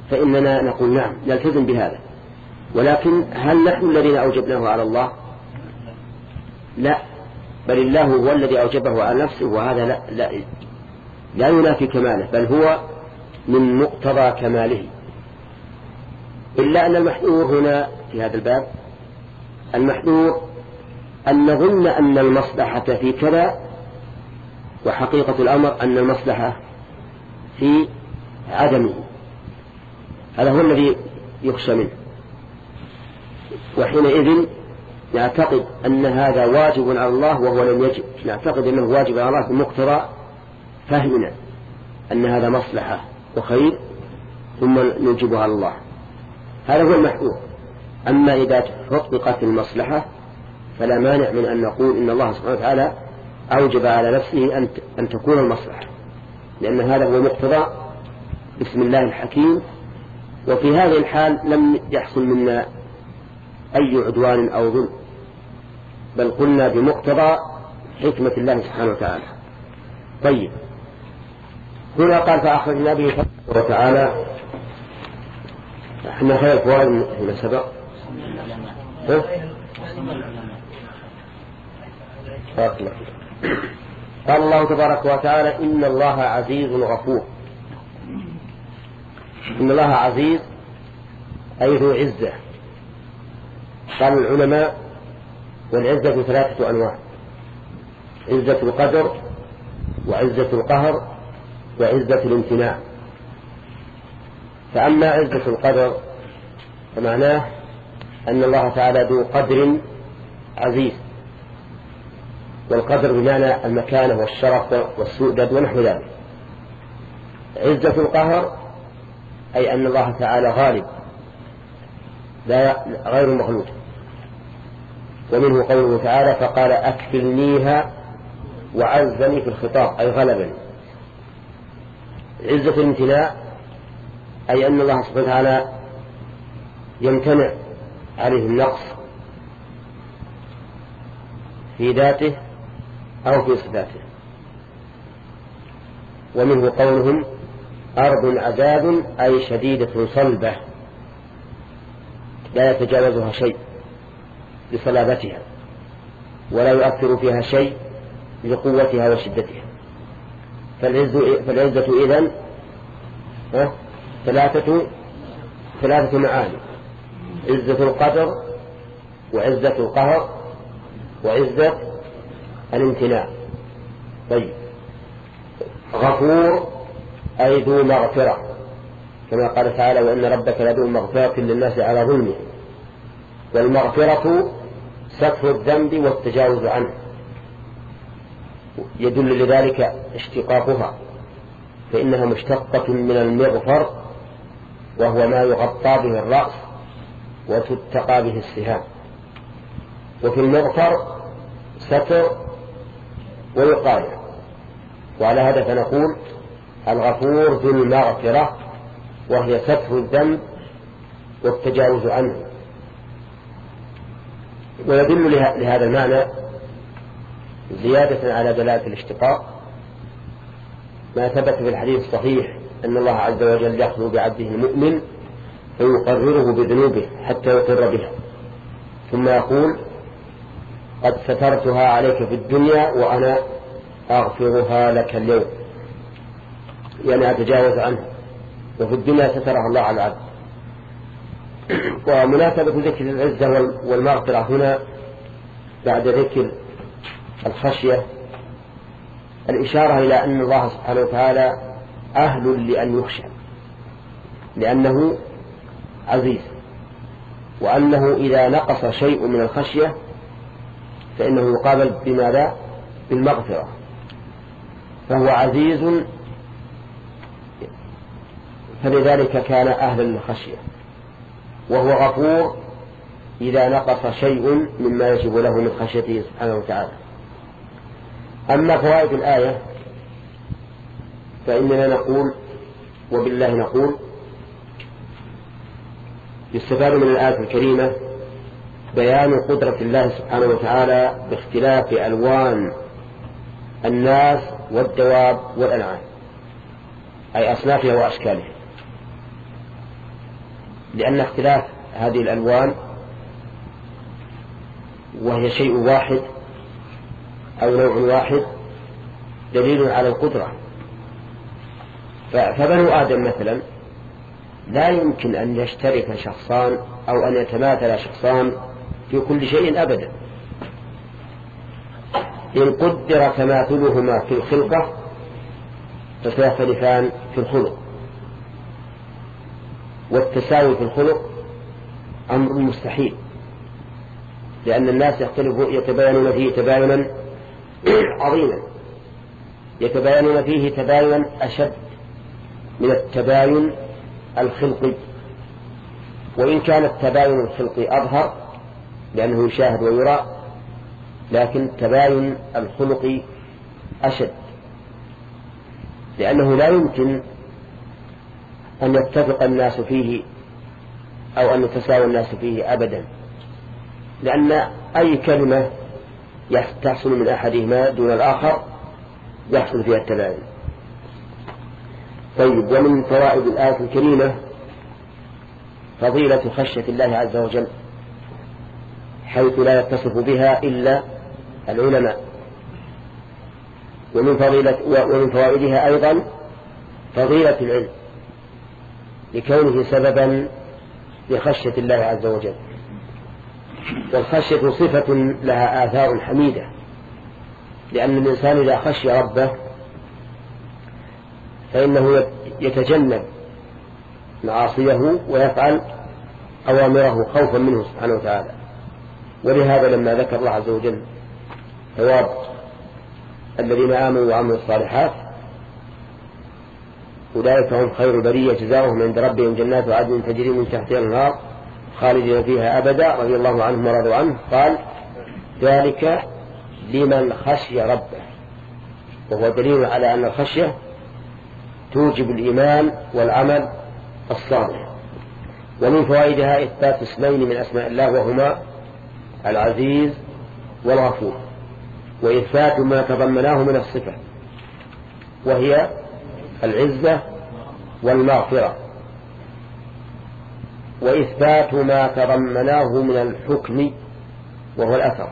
فإننا نقول نعم نلتزم بهذا. ولكن هل نحن الذين أوجبناه على الله؟ لا، بل الله هو الذي أوجبه على نفسه، وهذا لا, لا, لا ينافي كماله، بل هو من مقتضى كماله. إلا أن المحذور هنا في هذا الباب، المحذور أن نظن أن المصلحة في كذا، وحقيقة الأمر أن المصلحة في عدمه. هذا هو الذي يخشى منه، وحينئذ نعتقد أن هذا واجب على الله وهو لم يجب، نعتقد أنه واجب على الله بمقتضى فهمنا أن هذا مصلحة وخير ثم نوجبها على الله. هذا هو المحذور. أما إذا تطبقت المصلحة فلا مانع من أن نقول إن الله سبحانه وتعالى أوجب على نفسه أن تكون المصلحة، لأن هذا هو مقتضى بسم الله الحكيم. وفي هذه الحال لم يحصل منا أي عدوان أو ظلم، بل قلنا بمقتضى حكمة الله سبحانه وتعالى. طيب، هنا قال فأخرجنا به وتعالى. احنا خير فوائد من سبق. قال الله تبارك وتعالى إن الله عزيز غفور. إن الله عزيز أي ذو عزة. قال العلماء والعزة ثلاثة أنواع: عزة القدر، وعزة القهر، وعزة الامتناع. فأما عزة القدر فمعناه أن الله تعالى ذو قدر عزيز، والقدر بمعنى المكانة والشرف والسؤدد ونحو ذلك. عزة القهر أي أن الله تعالى غالب لا غير مغلوب، ومنه قوله تعالى فقال أكفلنيها وعزني في الخطاب أي غلبني. عزة الامتناع أي أن الله سبحانه وتعالى يمتنع عليه النقص في ذاته أو في صفاته. ومنه قولهم أرض عذاب أي شديدة صلبة لا يتجاوزها شيء لصلابتها، ولا يؤثر فيها شيء لقوتها وشدتها. فالعزة إذن ثلاثة ثلاثة معاني: عزة القدر، وعزة القهر، وعزة الامتناع. طيب، غفور أي ذو مغفرة، كما قال تعالى وإن ربك لذو مغفرة للناس على ظلمه. والمغفرة ستر الذنب والتجاوز عنه، يدل لذلك اشتقاقها، فإنها مشتقة من المغفر، وهو ما يغطى به الرأس وتتقى به السهام. وفي المغفر ستر ووقاية، وعلى هذا فنقول الغفور ذو المغفرة، وهي ستر الذنب والتجاوز عنه. ويدل لهذا المعنى زيادة على دلالة الاشتقاق ما ثبت في الحديث الصحيح أن الله عز وجل يخلو بعبده المؤمن فيقرره بذنوبه حتى يقر بها، ثم يقول قد سترتها عليك في الدنيا وأنا أغفرها لك اليوم، يعني أتجاوز عنها. وفي الدنيا سترها الله على العبد. ومناسبة ذكر العزة والمغفرة هنا بعد ذكر الخشية الإشارة إلى أن الله سبحانه وتعالى أهل لأن يخشى، لأنه عزيز، وأنه إذا نقص شيء من الخشية فإنه يقابل بماذا؟ بالمغفرة. فهو عزيز فلذلك كان أهلا للخشية، وهو غفور إذا نقص شيء مما يجب له من خشيته سبحانه وتعالى. أما فوائد الآية فإننا نقول وبالله نقول يستفاد من الآية الكريمة بيان قدرة الله سبحانه وتعالى باختلاف ألوان الناس والدواب والأنعام، أي أصنافها وأشكالها. لأن اختلاف هذه الألوان وهي شيء واحد أو نوع واحد دليل على القدرة. فبنو آدم مثلا لا يمكن أن يشترك شخصان أو أن يتماثل شخصان في كل شيء أبدا، إن قدر تماثلهما في الخلقة فسيختلفان في الخلق، والتساوي في الخلق أمر مستحيل، لأن الناس يختلفون يتباينون فيه تباينا عظيما، يتباينون فيه تباينا أشد من التباين الخلقي، وإن كان التباين الخلقي أظهر لأنه يشاهد ويرى، لكن التباين الخلقي أشد، لأنه لا يمكن أن يتفق الناس فيه أو أن يتساوى الناس فيه أبدا، لأن أي كلمة تحصل من أحدهما دون الآخر يحصل فيها التباين. طيب، ومن فوائد الآية الكريمة فضيلة خشية الله عز وجل، حيث لا يتصف بها إلا العلماء. ومن فضيلة ومن فوائدها أيضا فضيلة العلم لكونه سببا لخشية الله عز وجل، والخشية صفة لها آثار حميدة، لأن الإنسان إذا خشي ربه فإنه يتجنب معاصيه ويفعل أوامره خوفا منه سبحانه وتعالى. ولهذا لما ذكر الله عز وجل ثواب الذين آمنوا وعملوا الصالحات أولئك هم خير البرية جزاؤهم عند ربهم جنات عدن تجري من تحتها الأنهار خالدين فيها أبدا رضي الله عنهم ورضوا عنه، قال ذلك لمن خشي ربه، وهو دليل على أن الخشية توجب الإيمان والعمل الصالح. ومن فوائدها إثبات اسمين من أسماء الله وهما العزيز والغفور، وإثبات ما تضمناه من الصفة وهي العزة والمغفرة، وإثبات ما تضمناه من الحكم وهو الأثر.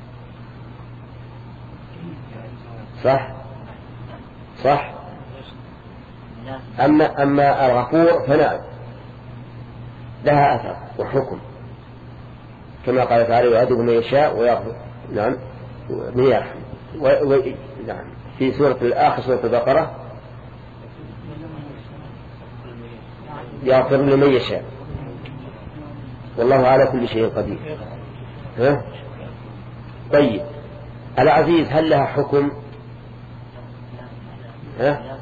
صح صح أما, أما الغفور فنعم لها أثر وحكم، كما قال تعالى يعذب من يشاء ويغفر نعم من يرحم و... و... نعم في سورة الآخر سورة البقرة يغفر لمن يشاء والله على كل شيء قدير. ها؟ طيب، العزيز هل لها حكم؟ ها؟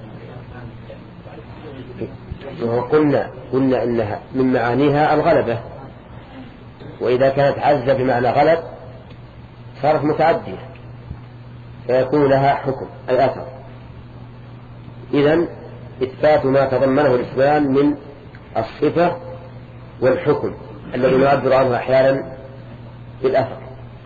قلنا قلنا إنها من معانيها الغلبة، وإذا كانت عزة بمعنى غلب صارت متعدية فيكون لها حكم أي أثر. إذن إثبات ما تضمنه الإسلام من الصفة والحكم الذي نعبر عنه أحيانا بالأثر.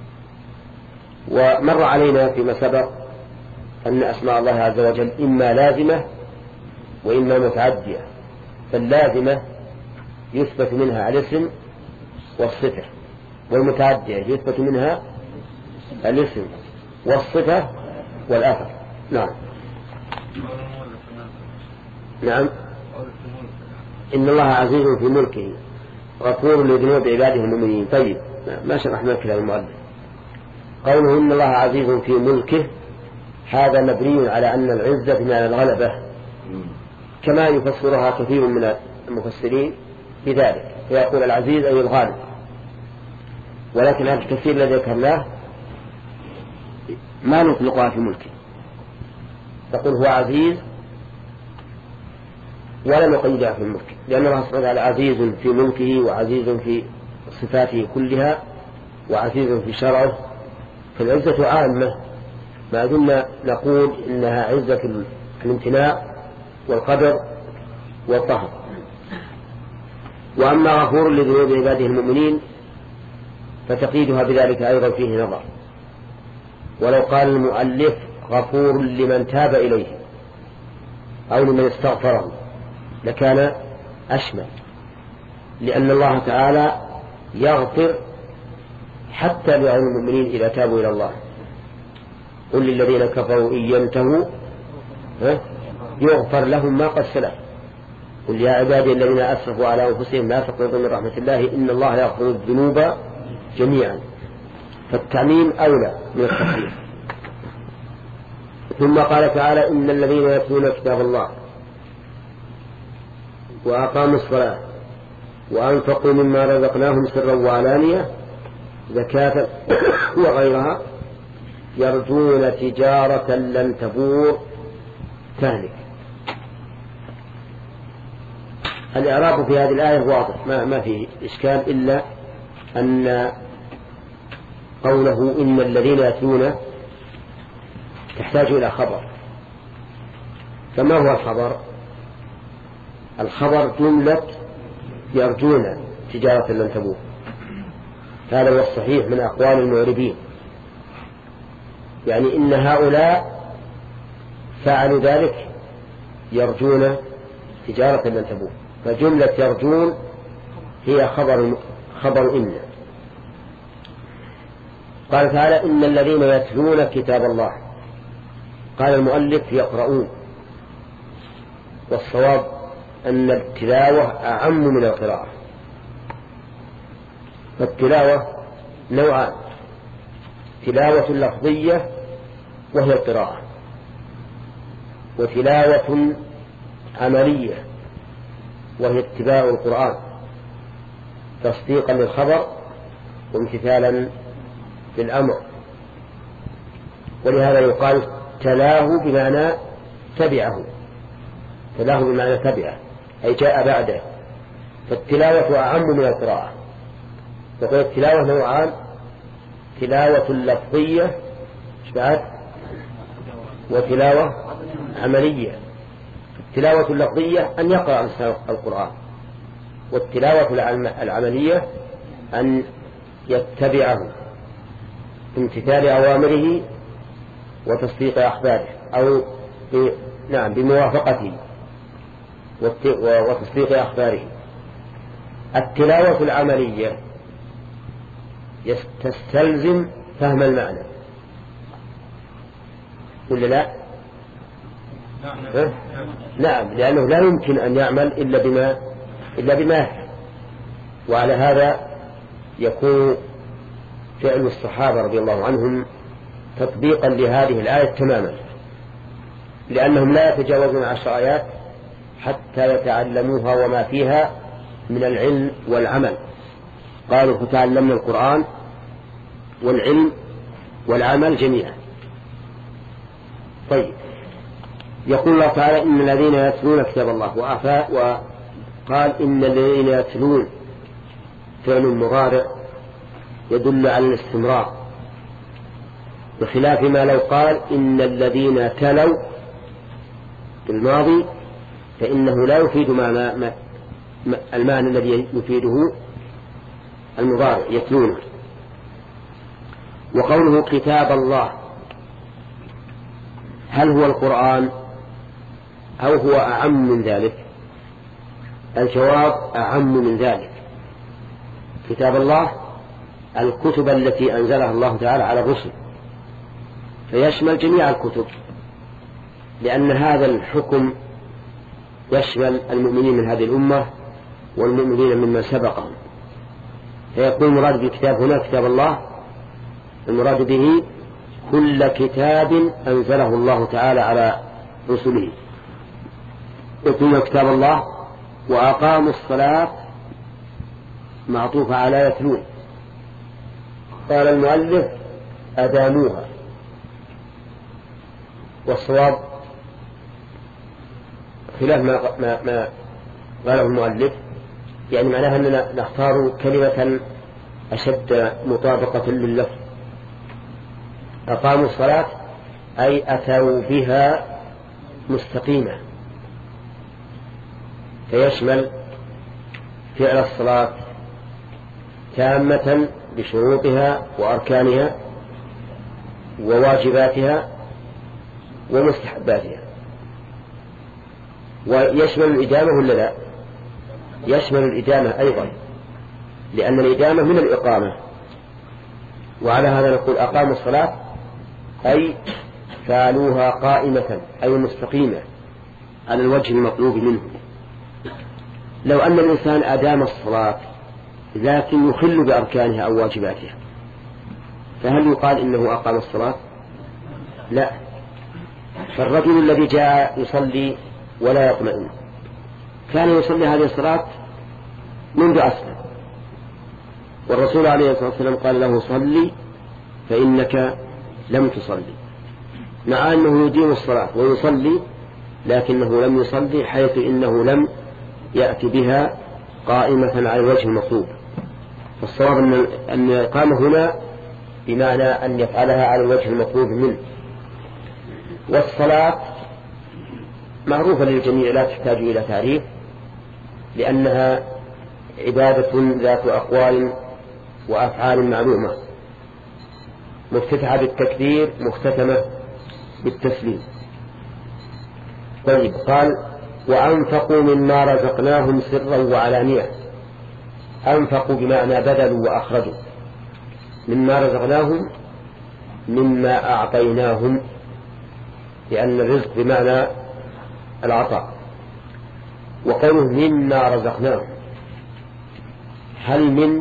ومر علينا فيما سبق أن أسماء الله عز وجل إما لازمة وإما متعدية، فاللازمة يثبت منها الاسم والصفة، والمتعدية يثبت منها الاسم والصفة والأثر. نعم نعم إن الله عزيز في ملكه غفور لذنوب عباده المؤمنين. طيب، ما شرحنا كلام المؤلف. قوله إن الله عزيز في ملكه هذا مبني على أن العزة بمعنى الغلبة، كما يفسرها كثير من المفسرين بذلك، فيقول العزيز أي الغالب، ولكن هذا التفسير الذي ذكرناه ما نطلقها في ملكه، تقول هو عزيز ولا نقيدها في الملك، لأن الله سبحانه وتعالى عزيز في ملكه وعزيز في صفاته كلها وعزيز في شرعه، فالعزة عامة ما دمنا نقول إنها عزة الامتناع والقدر والطهر. وأما غفور لذنوب عباده المؤمنين فتقييدها بذلك أيضا فيه نظر، ولو قال المؤلف غفور لمن تاب إليه أو لمن استغفره لكان أشمل، لأن الله تعالى يغفر حتى لغير المؤمنين إذا تابوا إلى الله. قل للذين كفروا إن ينتهوا يغفر لهم ما قد سلف. قل يا عبادي الذين أسرفوا على أنفسهم لا تقنطوا من رحمة الله إن الله يغفر الذنوب جميعا. فالتعميم أولى من التخفيف. ثم قال تعالى إن الذين يتلون كتاب الله وأقاموا الصلاة وأنفقوا مما رزقناهم سرا وعلانية زكاة وغيرها يرجون تجارة لن تبور تهلك. الإعراب في هذه الآية واضح ما, ما فيه إشكال إلا أن قوله إن الذين يتلون تحتاج إلى خبر. فما هو الخبر؟ الخبر جملة يرجون تجارة لن تبور. هذا هو الصحيح من أقوال المعربين، يعني إن هؤلاء فعلوا ذلك يرجون تجارة لن تبور. فجملة يرجون هي خبر خبر إن. قال تعالى إن الذين يتلون كتاب الله. قال المؤلف يقرؤون، والصواب أن التلاوة أعم من القراءة. فالتلاوة نوعان: تلاوة لفظية وهي القراءة، وتلاوة عملية وهي اتباع القرآن تصديقا للخبر وامتثالا للأمر. ولهذا يقال تلاه بمعنى تبعه، تلاه بمعنى تبعه أي جاء بعده. فالتلاوة أعم من القراءة. وقال التلاوة نوعان: تلاوة لفظية وتلاوة عملية. التلاوة اللفظية أن يقرأ القرآن، والتلاوة العملية أن يتبعه بامتثال أوامره وتصديق أخباره أو ب... نعم بموافقته وتصديق أخباره. التلاوة العملية تستلزم فهم المعنى ولا لا؟ نعم، لأنه لا يمكن أن يعمل إلا بما إلا بما يفهم. وعلى هذا يكون فعل الصحابة رضي الله عنهم تطبيقا لهذه الآية تماما، لأنهم لا يتجاوزون عشر آيات حتى يتعلموها وما فيها من العلم والعمل. قالوا فتعلمنا القرآن والعلم والعمل جميعا. طيب، يقول الله تعالى إن الذين يتلون كتاب الله وأفاء، وقال إن الذين يتلون فعل مضارع يدل على الاستمرار، بخلاف ما لو قال إن الذين تلوا بالماضي فإنه لا يفيد ما ما ما المعنى الذي يفيده المضارع يتلونه. وقوله كتاب الله هل هو القرآن أو هو أعم من ذلك؟ الجواب أعم من ذلك. كتاب الله الكتب التي أنزلها الله تعالى على الرسل، فيشمل جميع الكتب، لأن هذا الحكم يشمل المؤمنين من هذه الأمة والمؤمنين ممن سبقهم. فيكون المراد بالكتاب هنا كتاب الله المراد به كل كتاب أنزله الله تعالى على رسله. يتلون كتاب الله وأقاموا الصلاة معطوفة على يتلون. قال المؤلف أداموها، والصواب خلاف ما, ما, ما قاله المؤلف، يعني معناها أننا نختار كلمة أشد مطابقة لللفظ. أقاموا الصلاة أي أتوا بها مستقيمة، فيشمل فعل الصلاة تامة بشروطها وأركانها وواجباتها ومستحباتها. ويشمل الإدامة ولا لا؟ يشمل الإدامة أيضا، لأن الإدامة من الإقامة. وعلى هذا نقول أقاموا الصلاة أي فعلوها قائمة أي مستقيمة على الوجه المطلوب منه. لو أن الإنسان أدام الصلاة لكن يخل بأركانها أو واجباتها، فهل يقال إنه أقام الصلاة؟ لا. فالرجل الذي جاء يصلي ولا يطمئن كان يصلي هذه الصلاة منذ أسلم، والرسول عليه الصلاة والسلام قال له صلي فإنك لم تصلي، مع أنه يديم الصلاة ويصلي لكنه لم يصلي، حيث إنه لم يأتي بها قائمة على الوجه المطلوب. فالصواب أن يقام هنا بمعنى أن يفعلها على الوجه المطلوب منه. والصلاة معروفة للجميع لا تحتاج إلى تعريف، لأنها عبادة ذات أقوال وأفعال معلومة، مفتتحة بالتكبير مختتمة بالتسليم. طيب، قال وأنفقوا مما رزقناهم سرا وعلانية. أنفقوا بمعنى بذلوا وأخرجوا، مما رزقناهم مما أعطيناهم، لأن الرزق بمعنى العطاء. وقوله مما رزقناهم، هل من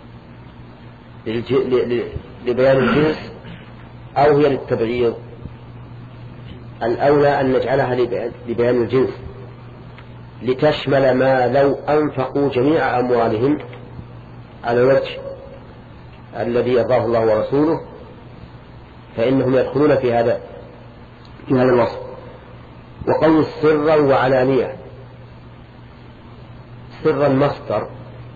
لبيان الجنس أو هي للتبعيض؟ الأولى أن نجعلها لبيان الجنس لتشمل ما لو أنفقوا جميع أموالهم على الوجه الذي يرضاه الله ورسوله فإنهم يدخلون في هذا في هذا الوصف. وقول سرا وعلانية، سرا مصدر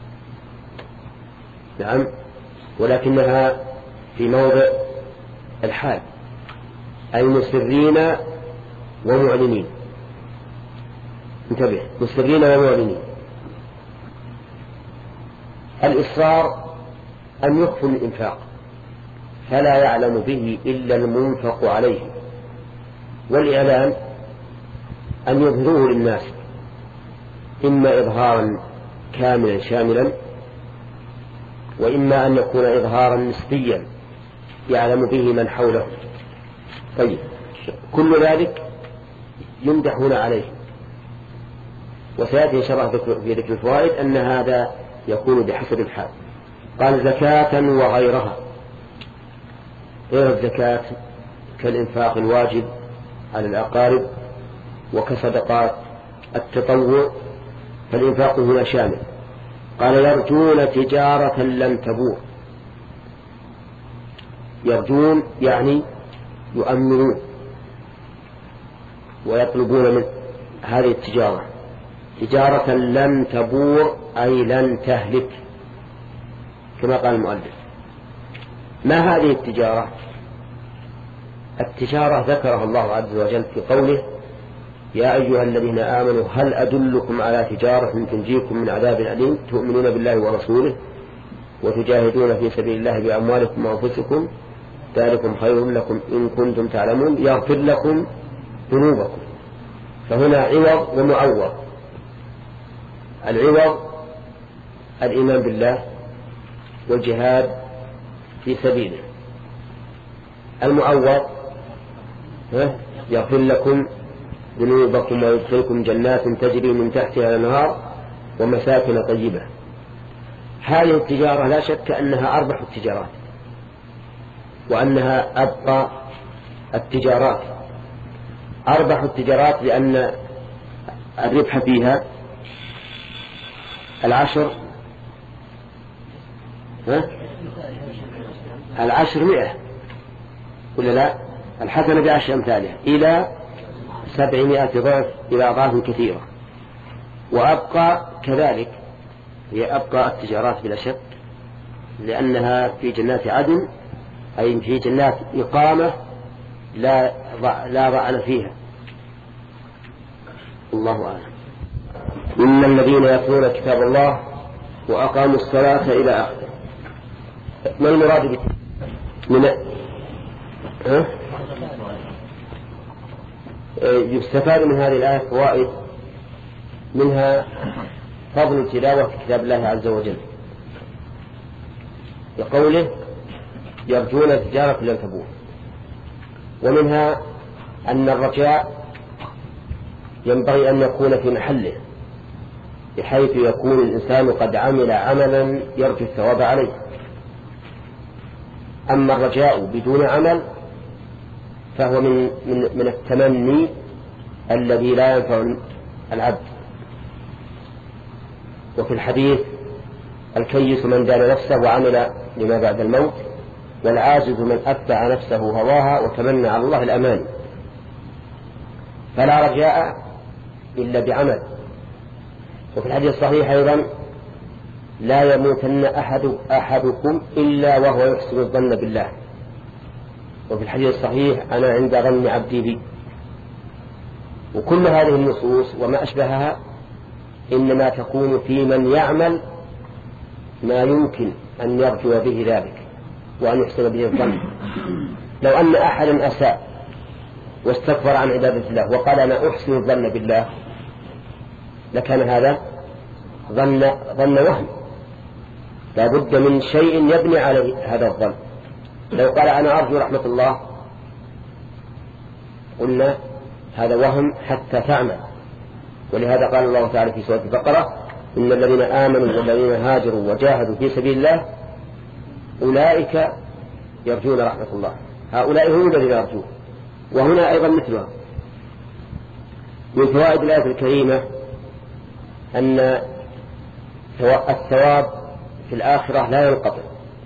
نعم، ولكنها في موضع الحال، أي مسرين ومعلنين. انتبه، مسرين ومعلنين. الإصرار أن يخفوا الإنفاق فلا يعلم به إلا المنفق عليه، والإعلان أن يظهروه للناس، إما إظهارا كاملا شاملا، وإما أن يكون إظهارا نسبيا يعلم به من حوله. طيب، كل ذلك يمدحون عليه، وسيأتي إن شاء الله في ذكر الفوائد أن هذا يكون بحسب الحال. قال زكاة وغيرها، غير الزكاة كالإنفاق الواجب على الأقارب وكصدقات التطوع، فالإنفاق هنا شامل. قال يرجون تجارة لن تبور. يرجون يعني يؤمنون ويطلبون من هذه التجارة تجارة لن تبور أي لن تهلك، كما قال المؤلف. ما هذه التجارة؟ التجارة ذكرها الله عز وجل في قوله يا أيها الذين آمنوا هل أدلكم على تجارة تنجيكم من عذاب أليم تؤمنون بالله ورسوله وتجاهدون في سبيل الله بأموالكم وأنفسكم ذلكم خير لكم إن كنتم تعلمون يغفر لكم ذنوبكم. فهنا عوض ومعوض. العوض الإيمان بالله والجهاد في سبيله، المعوض يغفر لكم ذنوبكم ويدخلكم جنات تجري من تحتها الأنهار ومساكن طيبة. هذه التجارة لا شك أنها أربح التجارات وأنها أبقى التجارات. أربح التجارات لأن الربح فيها العشر ها؟ العشر مئة ولا لا؟ الحسنة بعشر أمثالها إلى سبعمائة ضعف إلى أضعاف كثيرة. وأبقى كذلك هي أبقى التجارات بلا شك، لأنها في جنات عدن أي في جنات إقامة لا لا ضعن فيها. الله أعلم. إن الذين يتلون كتاب الله وأقاموا الصلاة إلى آخره. ما المراد به؟ من ها؟ يستفاد من هذه الآية فوائد، منها فضل التلاوة في كتاب الله عز وجل بقوله يرجون تجارة لن تبور. ومنها أن الرجاء ينبغي أن يكون في محله بحيث يكون الإنسان قد عمل عملا يرجو الثواب عليه. أما الرجاء بدون عمل فهو من, من, من التمني الذي لا ينفع العبد. وفي الحديث الكيس من دان نفسه وعمل لما بعد الموت، والعاجز من أتبع نفسه هواها وتمنى على الله الأمان. فلا رجاء إلا بعمل. وفي الحديث الصحيح أيضا لا يموتن أحد أحدكم إلا وهو يحسن الظن بالله. وفي الحديث الصحيح أنا عند ظن عبدي بي. وكل هذه النصوص وما أشبهها إنما تكون في من يعمل ما يمكن أن يرجو به ذلك وأن يحسن به الظن. لو أن أحدا أساء واستكبر عن عبادة الله وقال أنا أحسن الظن بالله لكان هذا ظن ظن وهم، لا بد من شيء يبني عليه هذا الظن. لو قال أنا أرجو رحمة الله قلنا هذا وهم حتى تعمل. ولهذا قال الله تعالى في سورة البقرة إن الذين آمنوا والذين هاجروا وجاهدوا في سبيل الله أولئك يرجون رحمة الله. هؤلاء هم الذين يرجون. وهنا أيضا مثلها. من فوائد الآية الكريمة أن الثواب في الآخرة لا ينقطع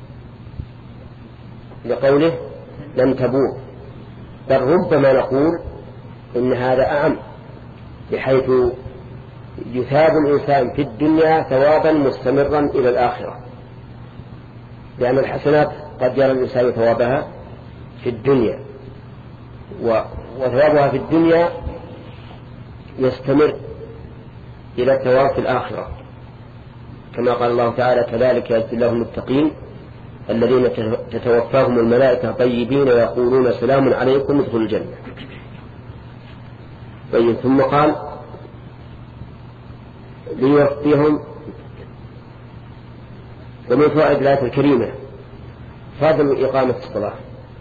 لقوله لن تبور، بل ربما نقول إن هذا أعم بحيث يثاب الإنسان في الدنيا ثوابا مستمرا إلى الآخرة، لأن الحسنات قد يرى الإنسان ثوابها في الدنيا وثوابها في الدنيا يستمر إلى الثواب في الآخرة، كما قال الله تعالى كذلك يجزي الله المتقين الذين تتوفاهم الملائكة طيبين يقولون سلام عليكم ادخلوا الجنة. طيب ثم قال ليوفيهم. ومن فوائد الآية الكريمة فضل إقامة الصلاة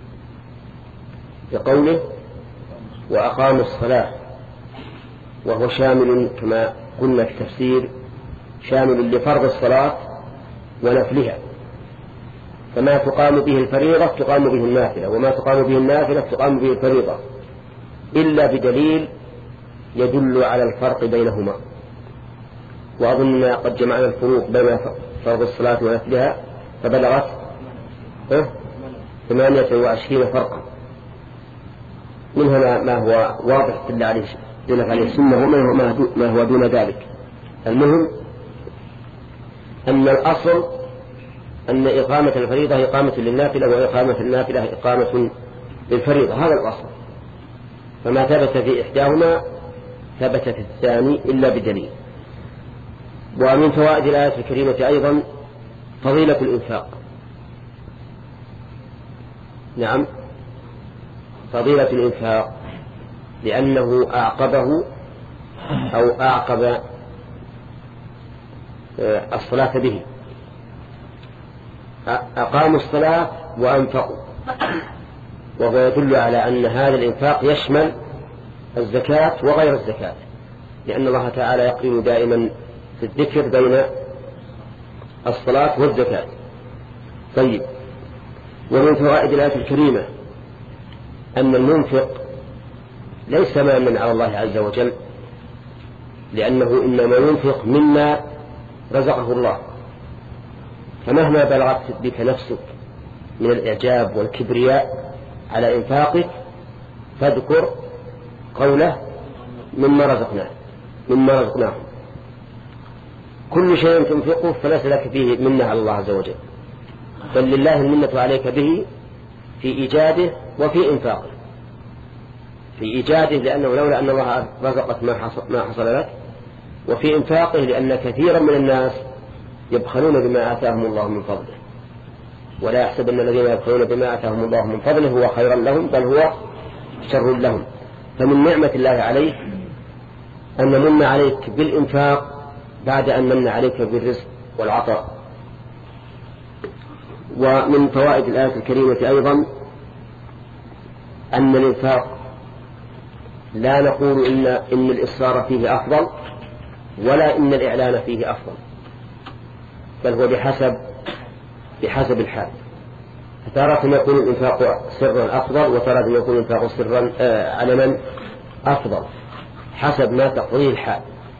بقوله وأقاموا الصلاة، وهو شامل كما قلنا في التفسير شامل لفرض الصلاة ونفلها، فما تقام به الفريضة تقام به النافلة، وما تقام به النافلة تقام به الفريضة، إلا بدليل يدل على الفرق بينهما. وأظن قد جمعنا الفروق بين فرض الصلاة ونفلها فبلغت ثمانية وعشرين فرقا، منها ما هو واضح دل عليه دل عليه السنة وما هو دون ذلك. المهم أن الأصل أن إقامة الفريضة إقامة للنافلة، وإقامة النافلة إقامة للفريضة، هذا الأصل. فما ثبت في إحداهما ثبت في الثاني إلا بدليل. ومن فوائد الآية الكريمة أيضا فضيلة الإنفاق. نعم فضيلة الإنفاق لأنه أعقبه أو أعقب الصلاة به. أقاموا الصلاة وأنفقوا، وهو يدل على أن هذا الإنفاق يشمل الزكاة وغير الزكاة، لأن الله تعالى يقرن دائما في الذكر بين الصلاة والزكاة. طيب ومن فوائد الآية الكريمة أن المنفق ليس مانا على الله عز وجل، لأنه إنما ينفق مما رزقه الله، فمهما بلغت بك نفسك من الإعجاب والكبرياء على إنفاقك فاذكر قوله مما رزقناه مما رزقناه. كل شيء تنفقه فليس لك فيه منة على الله عز وجل، بل لله المنة عليك به في إيجاده وفي إنفاقه. في إيجاده لأنه لولا أن الله رزقك ما حصل, ما حصل لك، وفي إنفاقه لأن كثيرا من الناس يبخلون بما آتاهم الله من فضله، ولا يحسبن الذين يبخلون بما آتاهم الله من فضله هو خيرا لهم بل هو شر لهم. فمن نعمة الله عليك أن من عليك بالإنفاق بعد أن من عليك بالرزق والعطاء. ومن فوائد الآية الكريمة أيضا أن الإنفاق لا نقول إن, إن الإصرار فيه أفضل ولا إن الإعلان فيه أفضل، بل هو بحسب بحسب الحال. فتارة يكون الإنفاق سرا أفضل، وتارة يكون الإنفاق سرا آه علنا أفضل، حسب ما تقضيه الحال.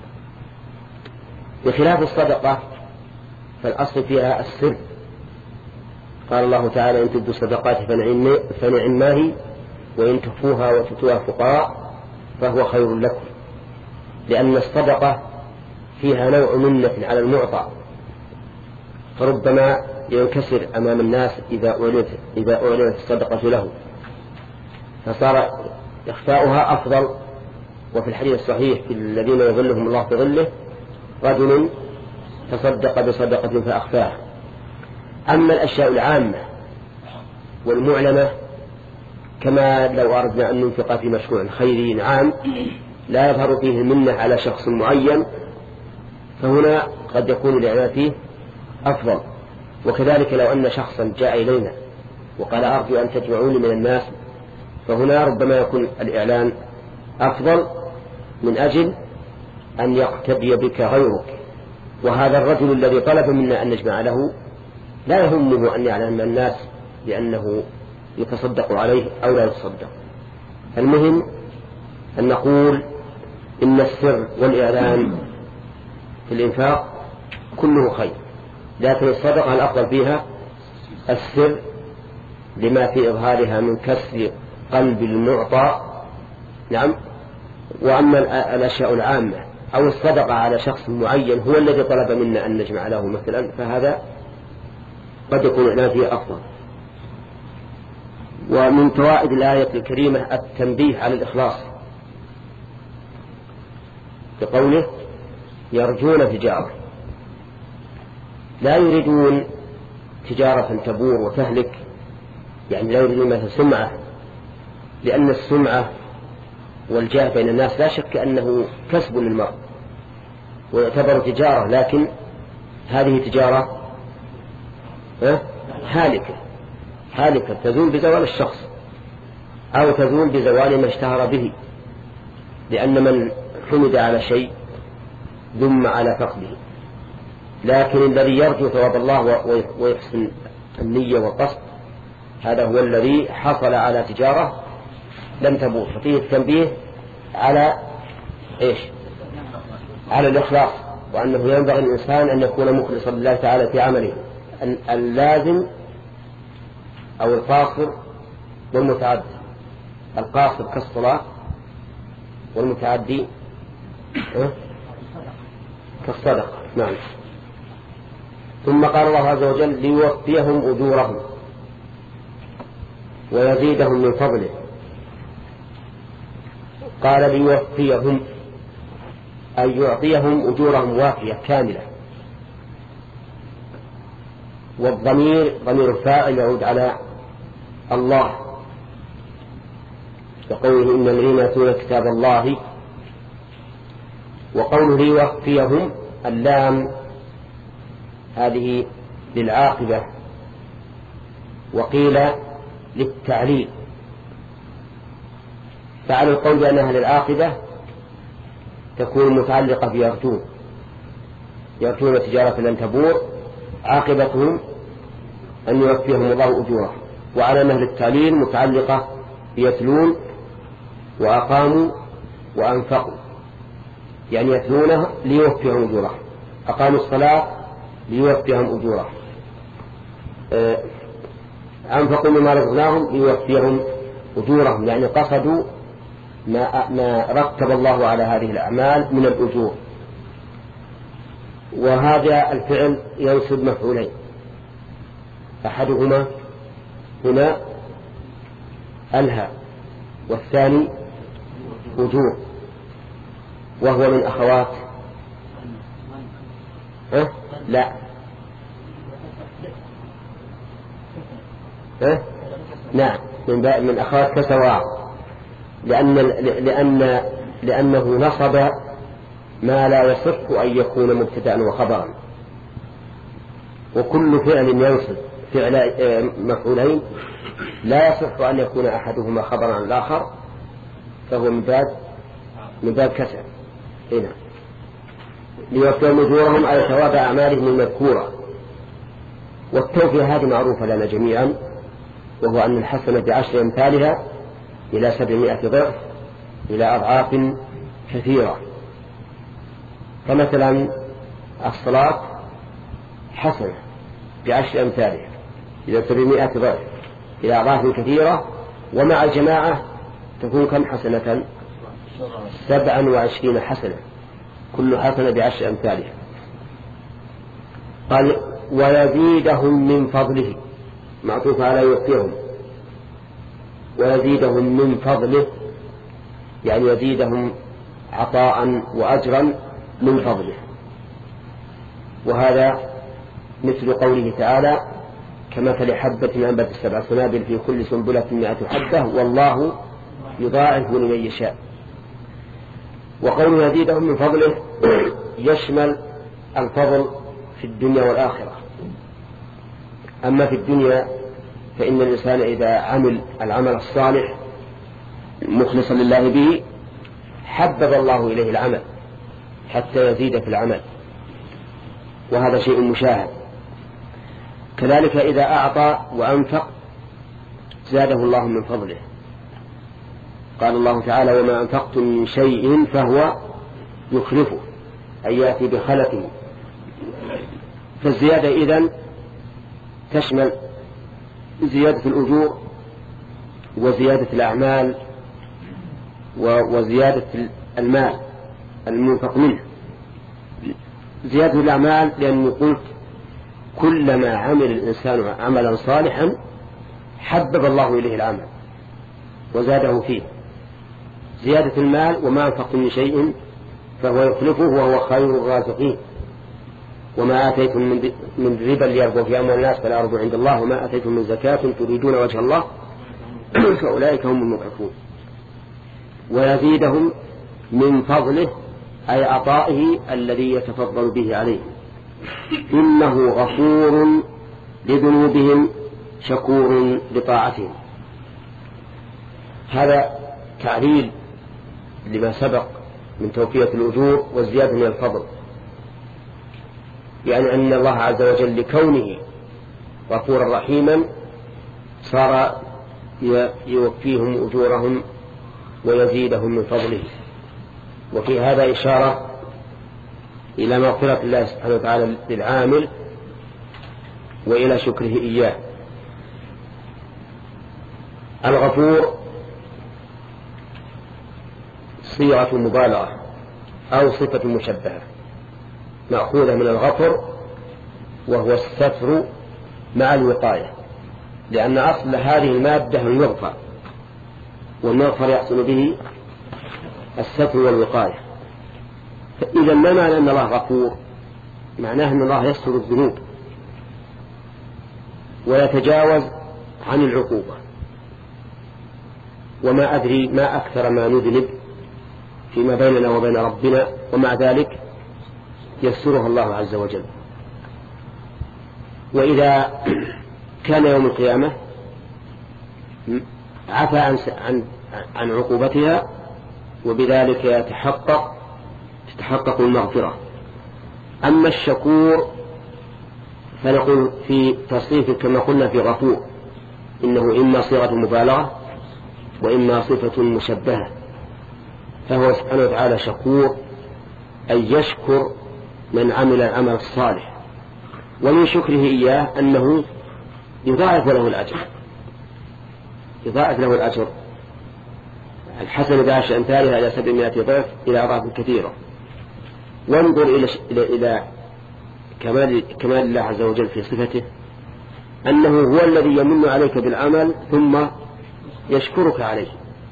بخلاف الصدقة فالأصل فيها السر. قال الله تعالى: إن تبدوا الصدقات فنعم ما هي، وإن تخفوها وتؤتوها الفقراء فهو خير لكم، لأن الصدقة فيها نوع منة على المعطى، فربما ينكسر أمام الناس إذا أعلنت إذا أعلنت الصدقة له، فصار إخفاؤها أفضل. وفي الحديث الصحيح في الذين يظلهم الله في ظله رجل تصدق بصدقة فأخفاها. أما الأشياء العامة والمعلنة كما لو أردنا أن ننفق في مشروع خيري عام لا يظهر فيه المنة على شخص معين، فهنا قد يكون الإعلان فيه أفضل. وكذلك لو أن شخصا جاء إلينا وقال: أرجو أن تجمعوني من الناس، فهنا ربما يكون الإعلان أفضل من أجل أن يقتدي بك غيرك. وهذا الرجل الذي طلب منا أن نجمع له لا يهمه أن يعلم الناس بأنه يتصدق عليه أو لا يتصدق. المهم أن نقول إن السر والإعلان في الإنفاق كله خير، لكن الصدقة الأفضل فيها السر لما في إظهارها من كسر قلب المعطى. نعم. وأما الأشياء العامة أو الصدقة على شخص معين هو الذي طلب منا أن نجمع له مثلا، فهذا قد يكون الإعلان فيه أفضل. ومن فوائد الآية الكريمة التنبيه على الإخلاص بقوله: يرجون تجارة. لا يريدون تجارة تبور وتهلك، يعني لا يريدون مثل سمعة، لأن السمعة والجاه بين الناس لا شك أنه كسب للمرء ويعتبر تجارة، لكن هذه تجارة هالكة هالكة تزول بزوال الشخص أو تزول بزوال ما اشتهر به، لأن من حمد على شيء ذم على فقده. لكن الذي يرجو ثواب الله ويحسن النية والقصد هذا هو الذي حصل على تجارة لم تبور. ففيه التنبيه على إيش؟ على الإخلاص، وأنه ينبغي الإنسان أن يكون مخلصا لله تعالى في عمله، اللازم أو القاصر والمتعدي. القاصر كالصلاة، والمتعدي كالصدقة. نعم. ثم قال الله عز وجل: ليوفيهم أجورهم ويزيدهم من فضله. قال ليوفيهم أي يعطيهم أجورهم وافية كاملة، والضمير ضمير الفاعل يعود على الله، وقوله: إن الذين يتلون كتاب الله. وقوله ليوفيهم اللام هذه للعاقبة، وقيل للتعليل. فعلى القول بأنها للعاقبة تكون متعلقة بيرجون، يرجون تجارة لن تبور، عاقبتهم أن يوفيهم الله أجورهم. وعلى أنها للتعليل متعلقة بيتلون وأقاموا وأنفقوا، يعني يتلونه ليوفيهم أجورهم، أقاموا الصلاة ليوفيهم أجورهم، أنفقوا مما رزقناهم ليوفيهم أجورهم، يعني قصدوا ما, ما رتب الله على هذه الأعمال من الأجور. وهذا الفعل ينصب مفعولين، أحدهما هنا ألهى، والثاني أجور، وهو من أخوات أه؟ لا أه؟ نعم من, من أخوات كسواء، لأن, لأن لأنه نصب ما لا يصح أن يكون مبتدأ وخبرا، وكل فعل ينصب فعل مفعولين لا يصح أن يكون أحدهما خبرا عن الآخر فهو من باب من باب كسر. هنا ليوفيهم أجورهم على ثواب أعمالهم المذكورة. والتوفية هذه معروفة لنا جميعا، وهو أن الحسنة بعشر أمثالها إلى سبعمائة ضعف إلى أضعاف كثيرة. فمثلا الصلاة حسنة بعشر أمثالها إلى سبعمائة ضعف إلى أضعاف كثيرة، ومع الجماعة تكون كم حسنة؟ سبعا وعشرين حسنة، كل حسنة بعشر أمثالها. قال ويزيدهم من فضله، معطوف على يؤتيهم، ويزيدهم من فضله يعني يزيدهم عطاء وأجرا من فضله. وهذا مثل قوله تعالى كمثل حبة أنبتت سبع سنابل في كل سنبلة مئة حبة والله يضاعف لمن يشاء. وقوله يزيدهم من فضله يشمل الفضل في الدنيا والآخرة. أما في الدنيا فإن الإنسان إذا عمل العمل الصالح مخلصا لله به حبب الله إليه العمل حتى يزيد في العمل، وهذا شيء مشاهد. كذلك إذا أعطى وأنفق زاده الله من فضله. قال الله تعالى وما أنفقتم من شيء فهو يخلفه، أي يأتي بخلفه. فالزيادة إذن تشمل زيادة الأجور وزيادة الأعمال وزيادة المال المنفق منه. زيادة الأعمال لأنه قلت كلما عمل الإنسان عملا صالحا حبب الله إليه العمل وزاده فيه. زيادة المال وما أنفقتم من شيء فهو يخلفه وهو خير الرازقين. وما آتيتم من ربا ليربو في أموال الناس فلا يربو عند الله وما آتيتم من زكاة تريدون وجه الله فأولئك هم المضعفون. ويزيدهم من فضله أي عطائه الذي يتفضل به عليهم. إنه غفور لذنوبهم شكور لطاعتهم. هذا تعليل لما سبق من توفية الأجور والزيادة من الفضل، يعني أن الله عز وجل لكونه غفورا رحيما صار يوفيهم أجورهم ويزيدهم من فضله. وفي هذا إشارة إلى مغفرة الله سبحانه وتعالى للعامل وإلى شكره إياه. الغفور صيغة مبالغة أو صفة مشبهة مأخوذة من الغفر وهو الستر مع الوقاية، لأن أصل هذه المادة المغفر، والمغفر يحصل به الستر والوقاية. فإذا ما معنى أن الله غفور؟ معناه أن الله يستر الذنوب ويتجاوز عن العقوبة. وما أدري ما أكثر ما نذنب فيما بيننا وبين ربنا، ومع ذلك يسترها الله عز وجل. وإذا كان يوم القيامة عفى عن عن عن عقوبتها، وبذلك يتحقق تتحقق المغفرة. أما الشكور فنقول في تصريف كما قلنا في غفور إنه إما صيغة مبالغة وإما صفة مشبهة. فهو سبحانه وتعالى شكور أي يشكر من عمل العمل الصالح، ومن شكره إياه أنه يضاعف له الأجر يضاعف له الأجر الحسنة بعشر أمثالها إلى سبعمائة ضعف إلى أضعاف كثيرة. وانظر إلى إلى إلى كمال كمال الله عز وجل في صفته أنه هو الذي يمن عليك بالعمل ثم يشكرك عليه.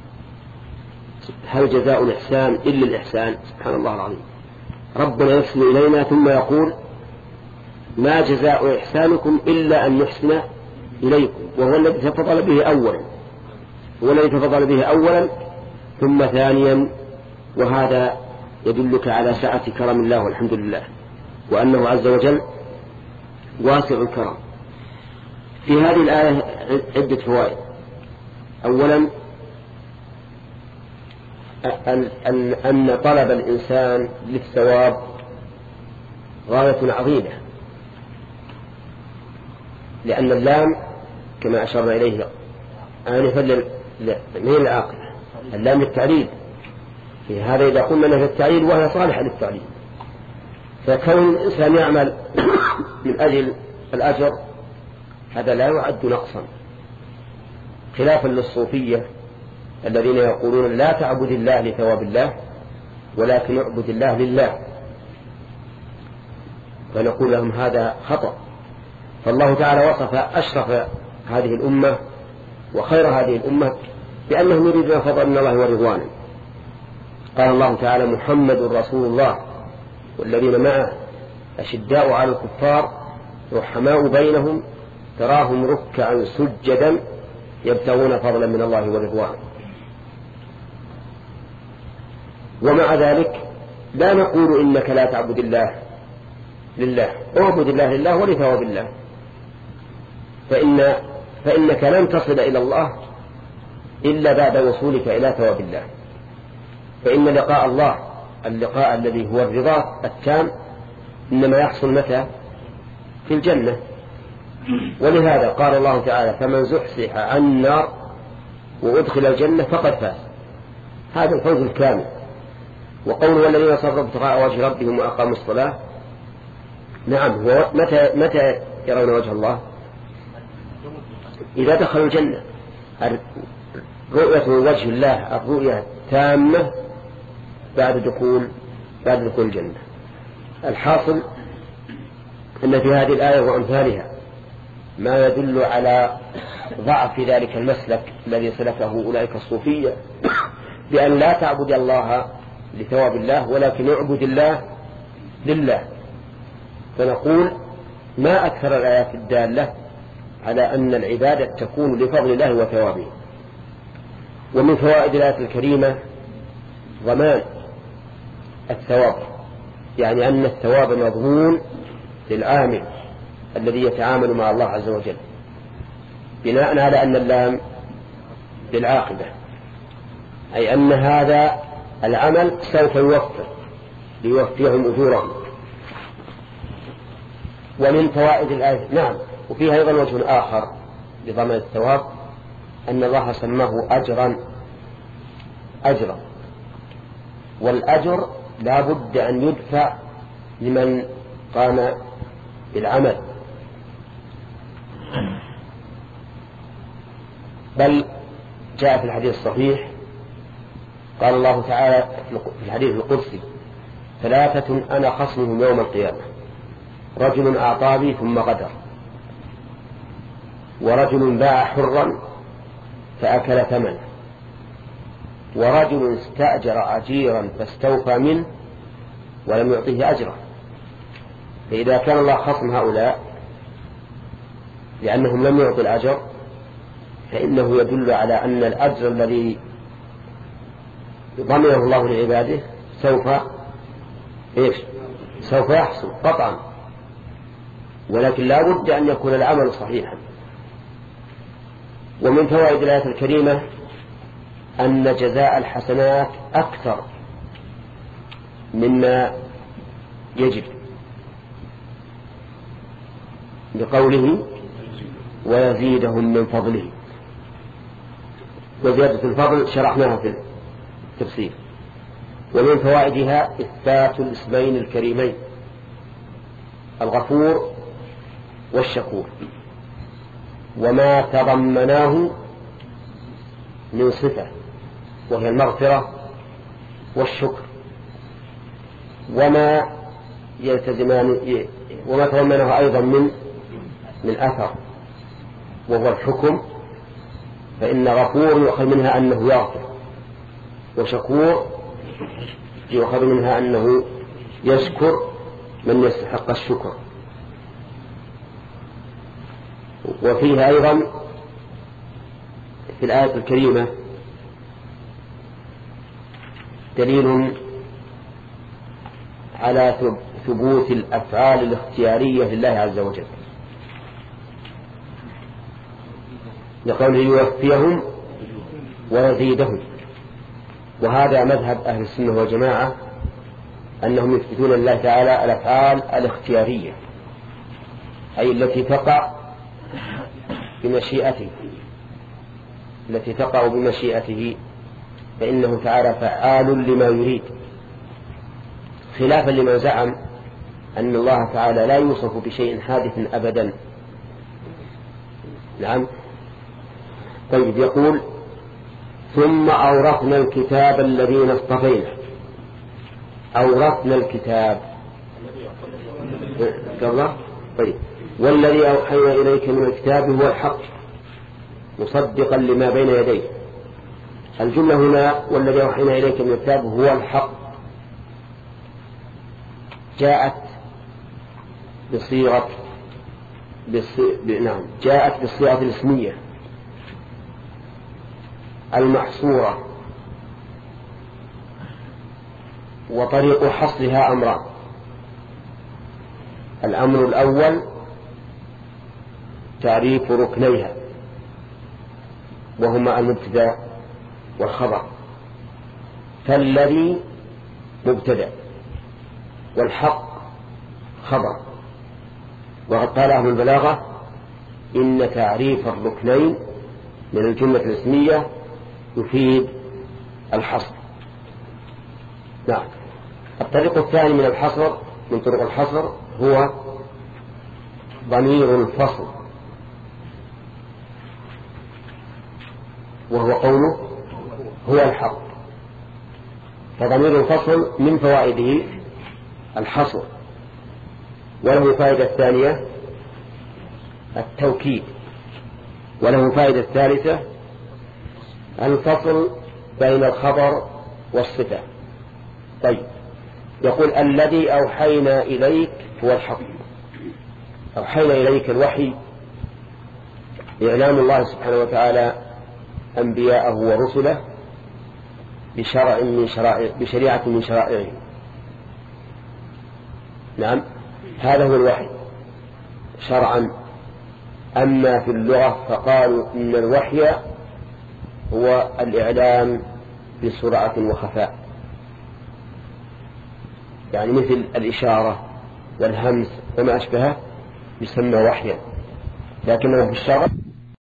هل جزاء الإحسان إلا الإحسان؟ سبحان الله العظيم. ربنا يحسن إلينا ثم يقول ما جزاء إحسانكم إلا أن يحسن إليكم، وهو الذي تفضل به أولا هو الذي تفضل به أولا ثم ثانيا. وهذا يدلك على سعة كرم الله والحمد لله، وأنه عز وجل واسع الكرم. في هذه الآية عدة فوائد. أولا أن طلب الإنسان للثواب غاية عظيمة، لأن اللام كما أشرنا إليه آنفا من العاقل، اللام للتعليل، في هذا إذا قلنا أنها للتعليل وهي صالحة للتعليل، فكون الإنسان يعمل من أجل الأجر هذا لا يعد نقصا، خلافا للصوفية الذين يقولون لا تعبد الله لثواب الله ولكن اعبد الله لله، فنقول لهم هذا خطأ. فالله تعالى وصف أشرف هذه الأمة وخير هذه الأمة بأنهم يريدون فضل من الله ورضوانه. قال الله تعالى محمد رسول الله والذين معه أشداء على الكفار رحماء بينهم تراهم ركعا سجدا يبتغون فضلا من الله ورضوانه. ومع ذلك لا نقول إنك لا تعبد الله لله، اعبد الله لله ولثواب الله، فإن فإنك لن تصل إلى الله إلا بعد وصولك إلى ثواب الله، فإن لقاء الله اللقاء الذي هو الرضا التام إنما يحصل متى؟ في الجنة. ولهذا قال الله تعالى فمن زحزح عن النار وأدخل الجنة فقد فاز، هذا الفوز الكامل. وقوله والذين صبروا ابتغاء وجه ربهم وأقاموا الصلاة، نعم، هو متى متى يرون وجه الله؟ إذا دخلوا الجنة. رؤية وجه الله الرؤية تامة بعد دخول بعد دخول الجنة. الحاصل أن في هذه الآية وأمثالها ما يدل على ضعف ذلك المسلك الذي سلكه أولئك الصوفية بأن لا تعبد الله لثواب الله ولكن اعبد الله لله. فنقول ما أكثر الآيات الدالة على أن العبادة تكون لفضل الله وثوابه. ومن فوائد الآية الكريمة ضمان الثواب، يعني أن الثواب مضمون للعامل الذي يتعامل مع الله عز وجل، بناء على أن اللام للعاقبة، أي أن هذا العمل سوف يوفر ليوفيهم أجورهم. ومن فوائد الآية نعم، وفيها أيضا وجه آخر لضمان الثواب، أن الله سماه أجرا أجرا والأجر لا بد أن يدفع لمن قام بالعمل، بل جاء في الحديث الصحيح قال الله تعالى في الحديث القدسي ثلاثة أنا خصمهم يوم القيامة، رجل أعطى بي ثم غدر، ورجل باع حرا فأكل ثمنه، ورجل استأجر أجيرا فاستوفى منه ولم يعطيه أجره. فإذا كان الله خصم هؤلاء لأنهم لم يعطوا الأجر فإنه يدل على أن الأجر الذي ضمنه الله لعباده سوف إيش؟ سوف يحصل قطعا، ولكن لا بد أن يكون العمل صحيحا. ومن فوائد الآية الكريمة أن جزاء الحسنات أكثر مما يجب، بقوله ويزيدهم من فضله، وزيادة الفضل شرحناها في التفسير. ومن فوائدها إثبات الاسمين الكريمين الغفور والشكور، وما تضمناه من صفة وهي المغفرة والشكر، وما يلتزمان وما تضمنه أيضا من من أثر وهو الحكم، فإن غفور يؤخذ منها أنه يغفر، وشكور يؤخذ منها أنه يشكر من يستحق الشكر. وفيها أيضا في الآية الكريمة دليل على ثبوت الأفعال الاختيارية لله عز وجل، لقوله يوفيهم ويزيدهم. وهذا مذهب أهل السنة والجماعة، أنهم يثبتون لله تعالى الأفعال الاختيارية، أي التي تقع بمشيئته التي تقع بمشيئته فإنه تعالى فعال لما يريد، خلافا لمن زعم أن الله تعالى لا يوصف بشيء حادث أبدا. نعم. طيب، يقول ثم أورثنا الكتاب الذين اصطفينا. أورثنا الكتاب الله. طيب، والذي أوحينا إليك من الكتاب هو الحق مصدقا لما بين يديه. الجملة هنا والذي أوحينا إليك من الكتاب هو الحق جاءت بصيغة بصي... نعم جاءت بالصيغة الاسمية المحصورة، وطريق حصرها أمران. الأمر الأول تعريف ركنيها وهما المبتدأ والخبر، فالذي مبتدأ والحق خبر. وقد قال أهل البلاغة إن تعريف الركنين من الجملة الاسمية يفيد الحصر. نعم. الطريق الثاني من الحصر من طرق الحصر هو ضمير الفصل، وهو قوله هو الحق. فضمير الفصل من فوائده الحصر، وله فائدة ثانية التوكيد، وله فائدة ثالثة الفصل بين الخبر والصفة. طيب، يقول الذي أوحينا إليك هو الحق. أوحينا إليك الوحي إعلام الله سبحانه وتعالى أنبياءه ورسله بشرع من شرائع بشريعة من شرائعه. نعم، هذا هو الوحي شرعا. أما في اللغة فقالوا إن الوحي هو الإعلام بسرعة وخفاء، يعني مثل الإشارة والهمس وما أشبهه يسمى وحيا، لكنه في الشرع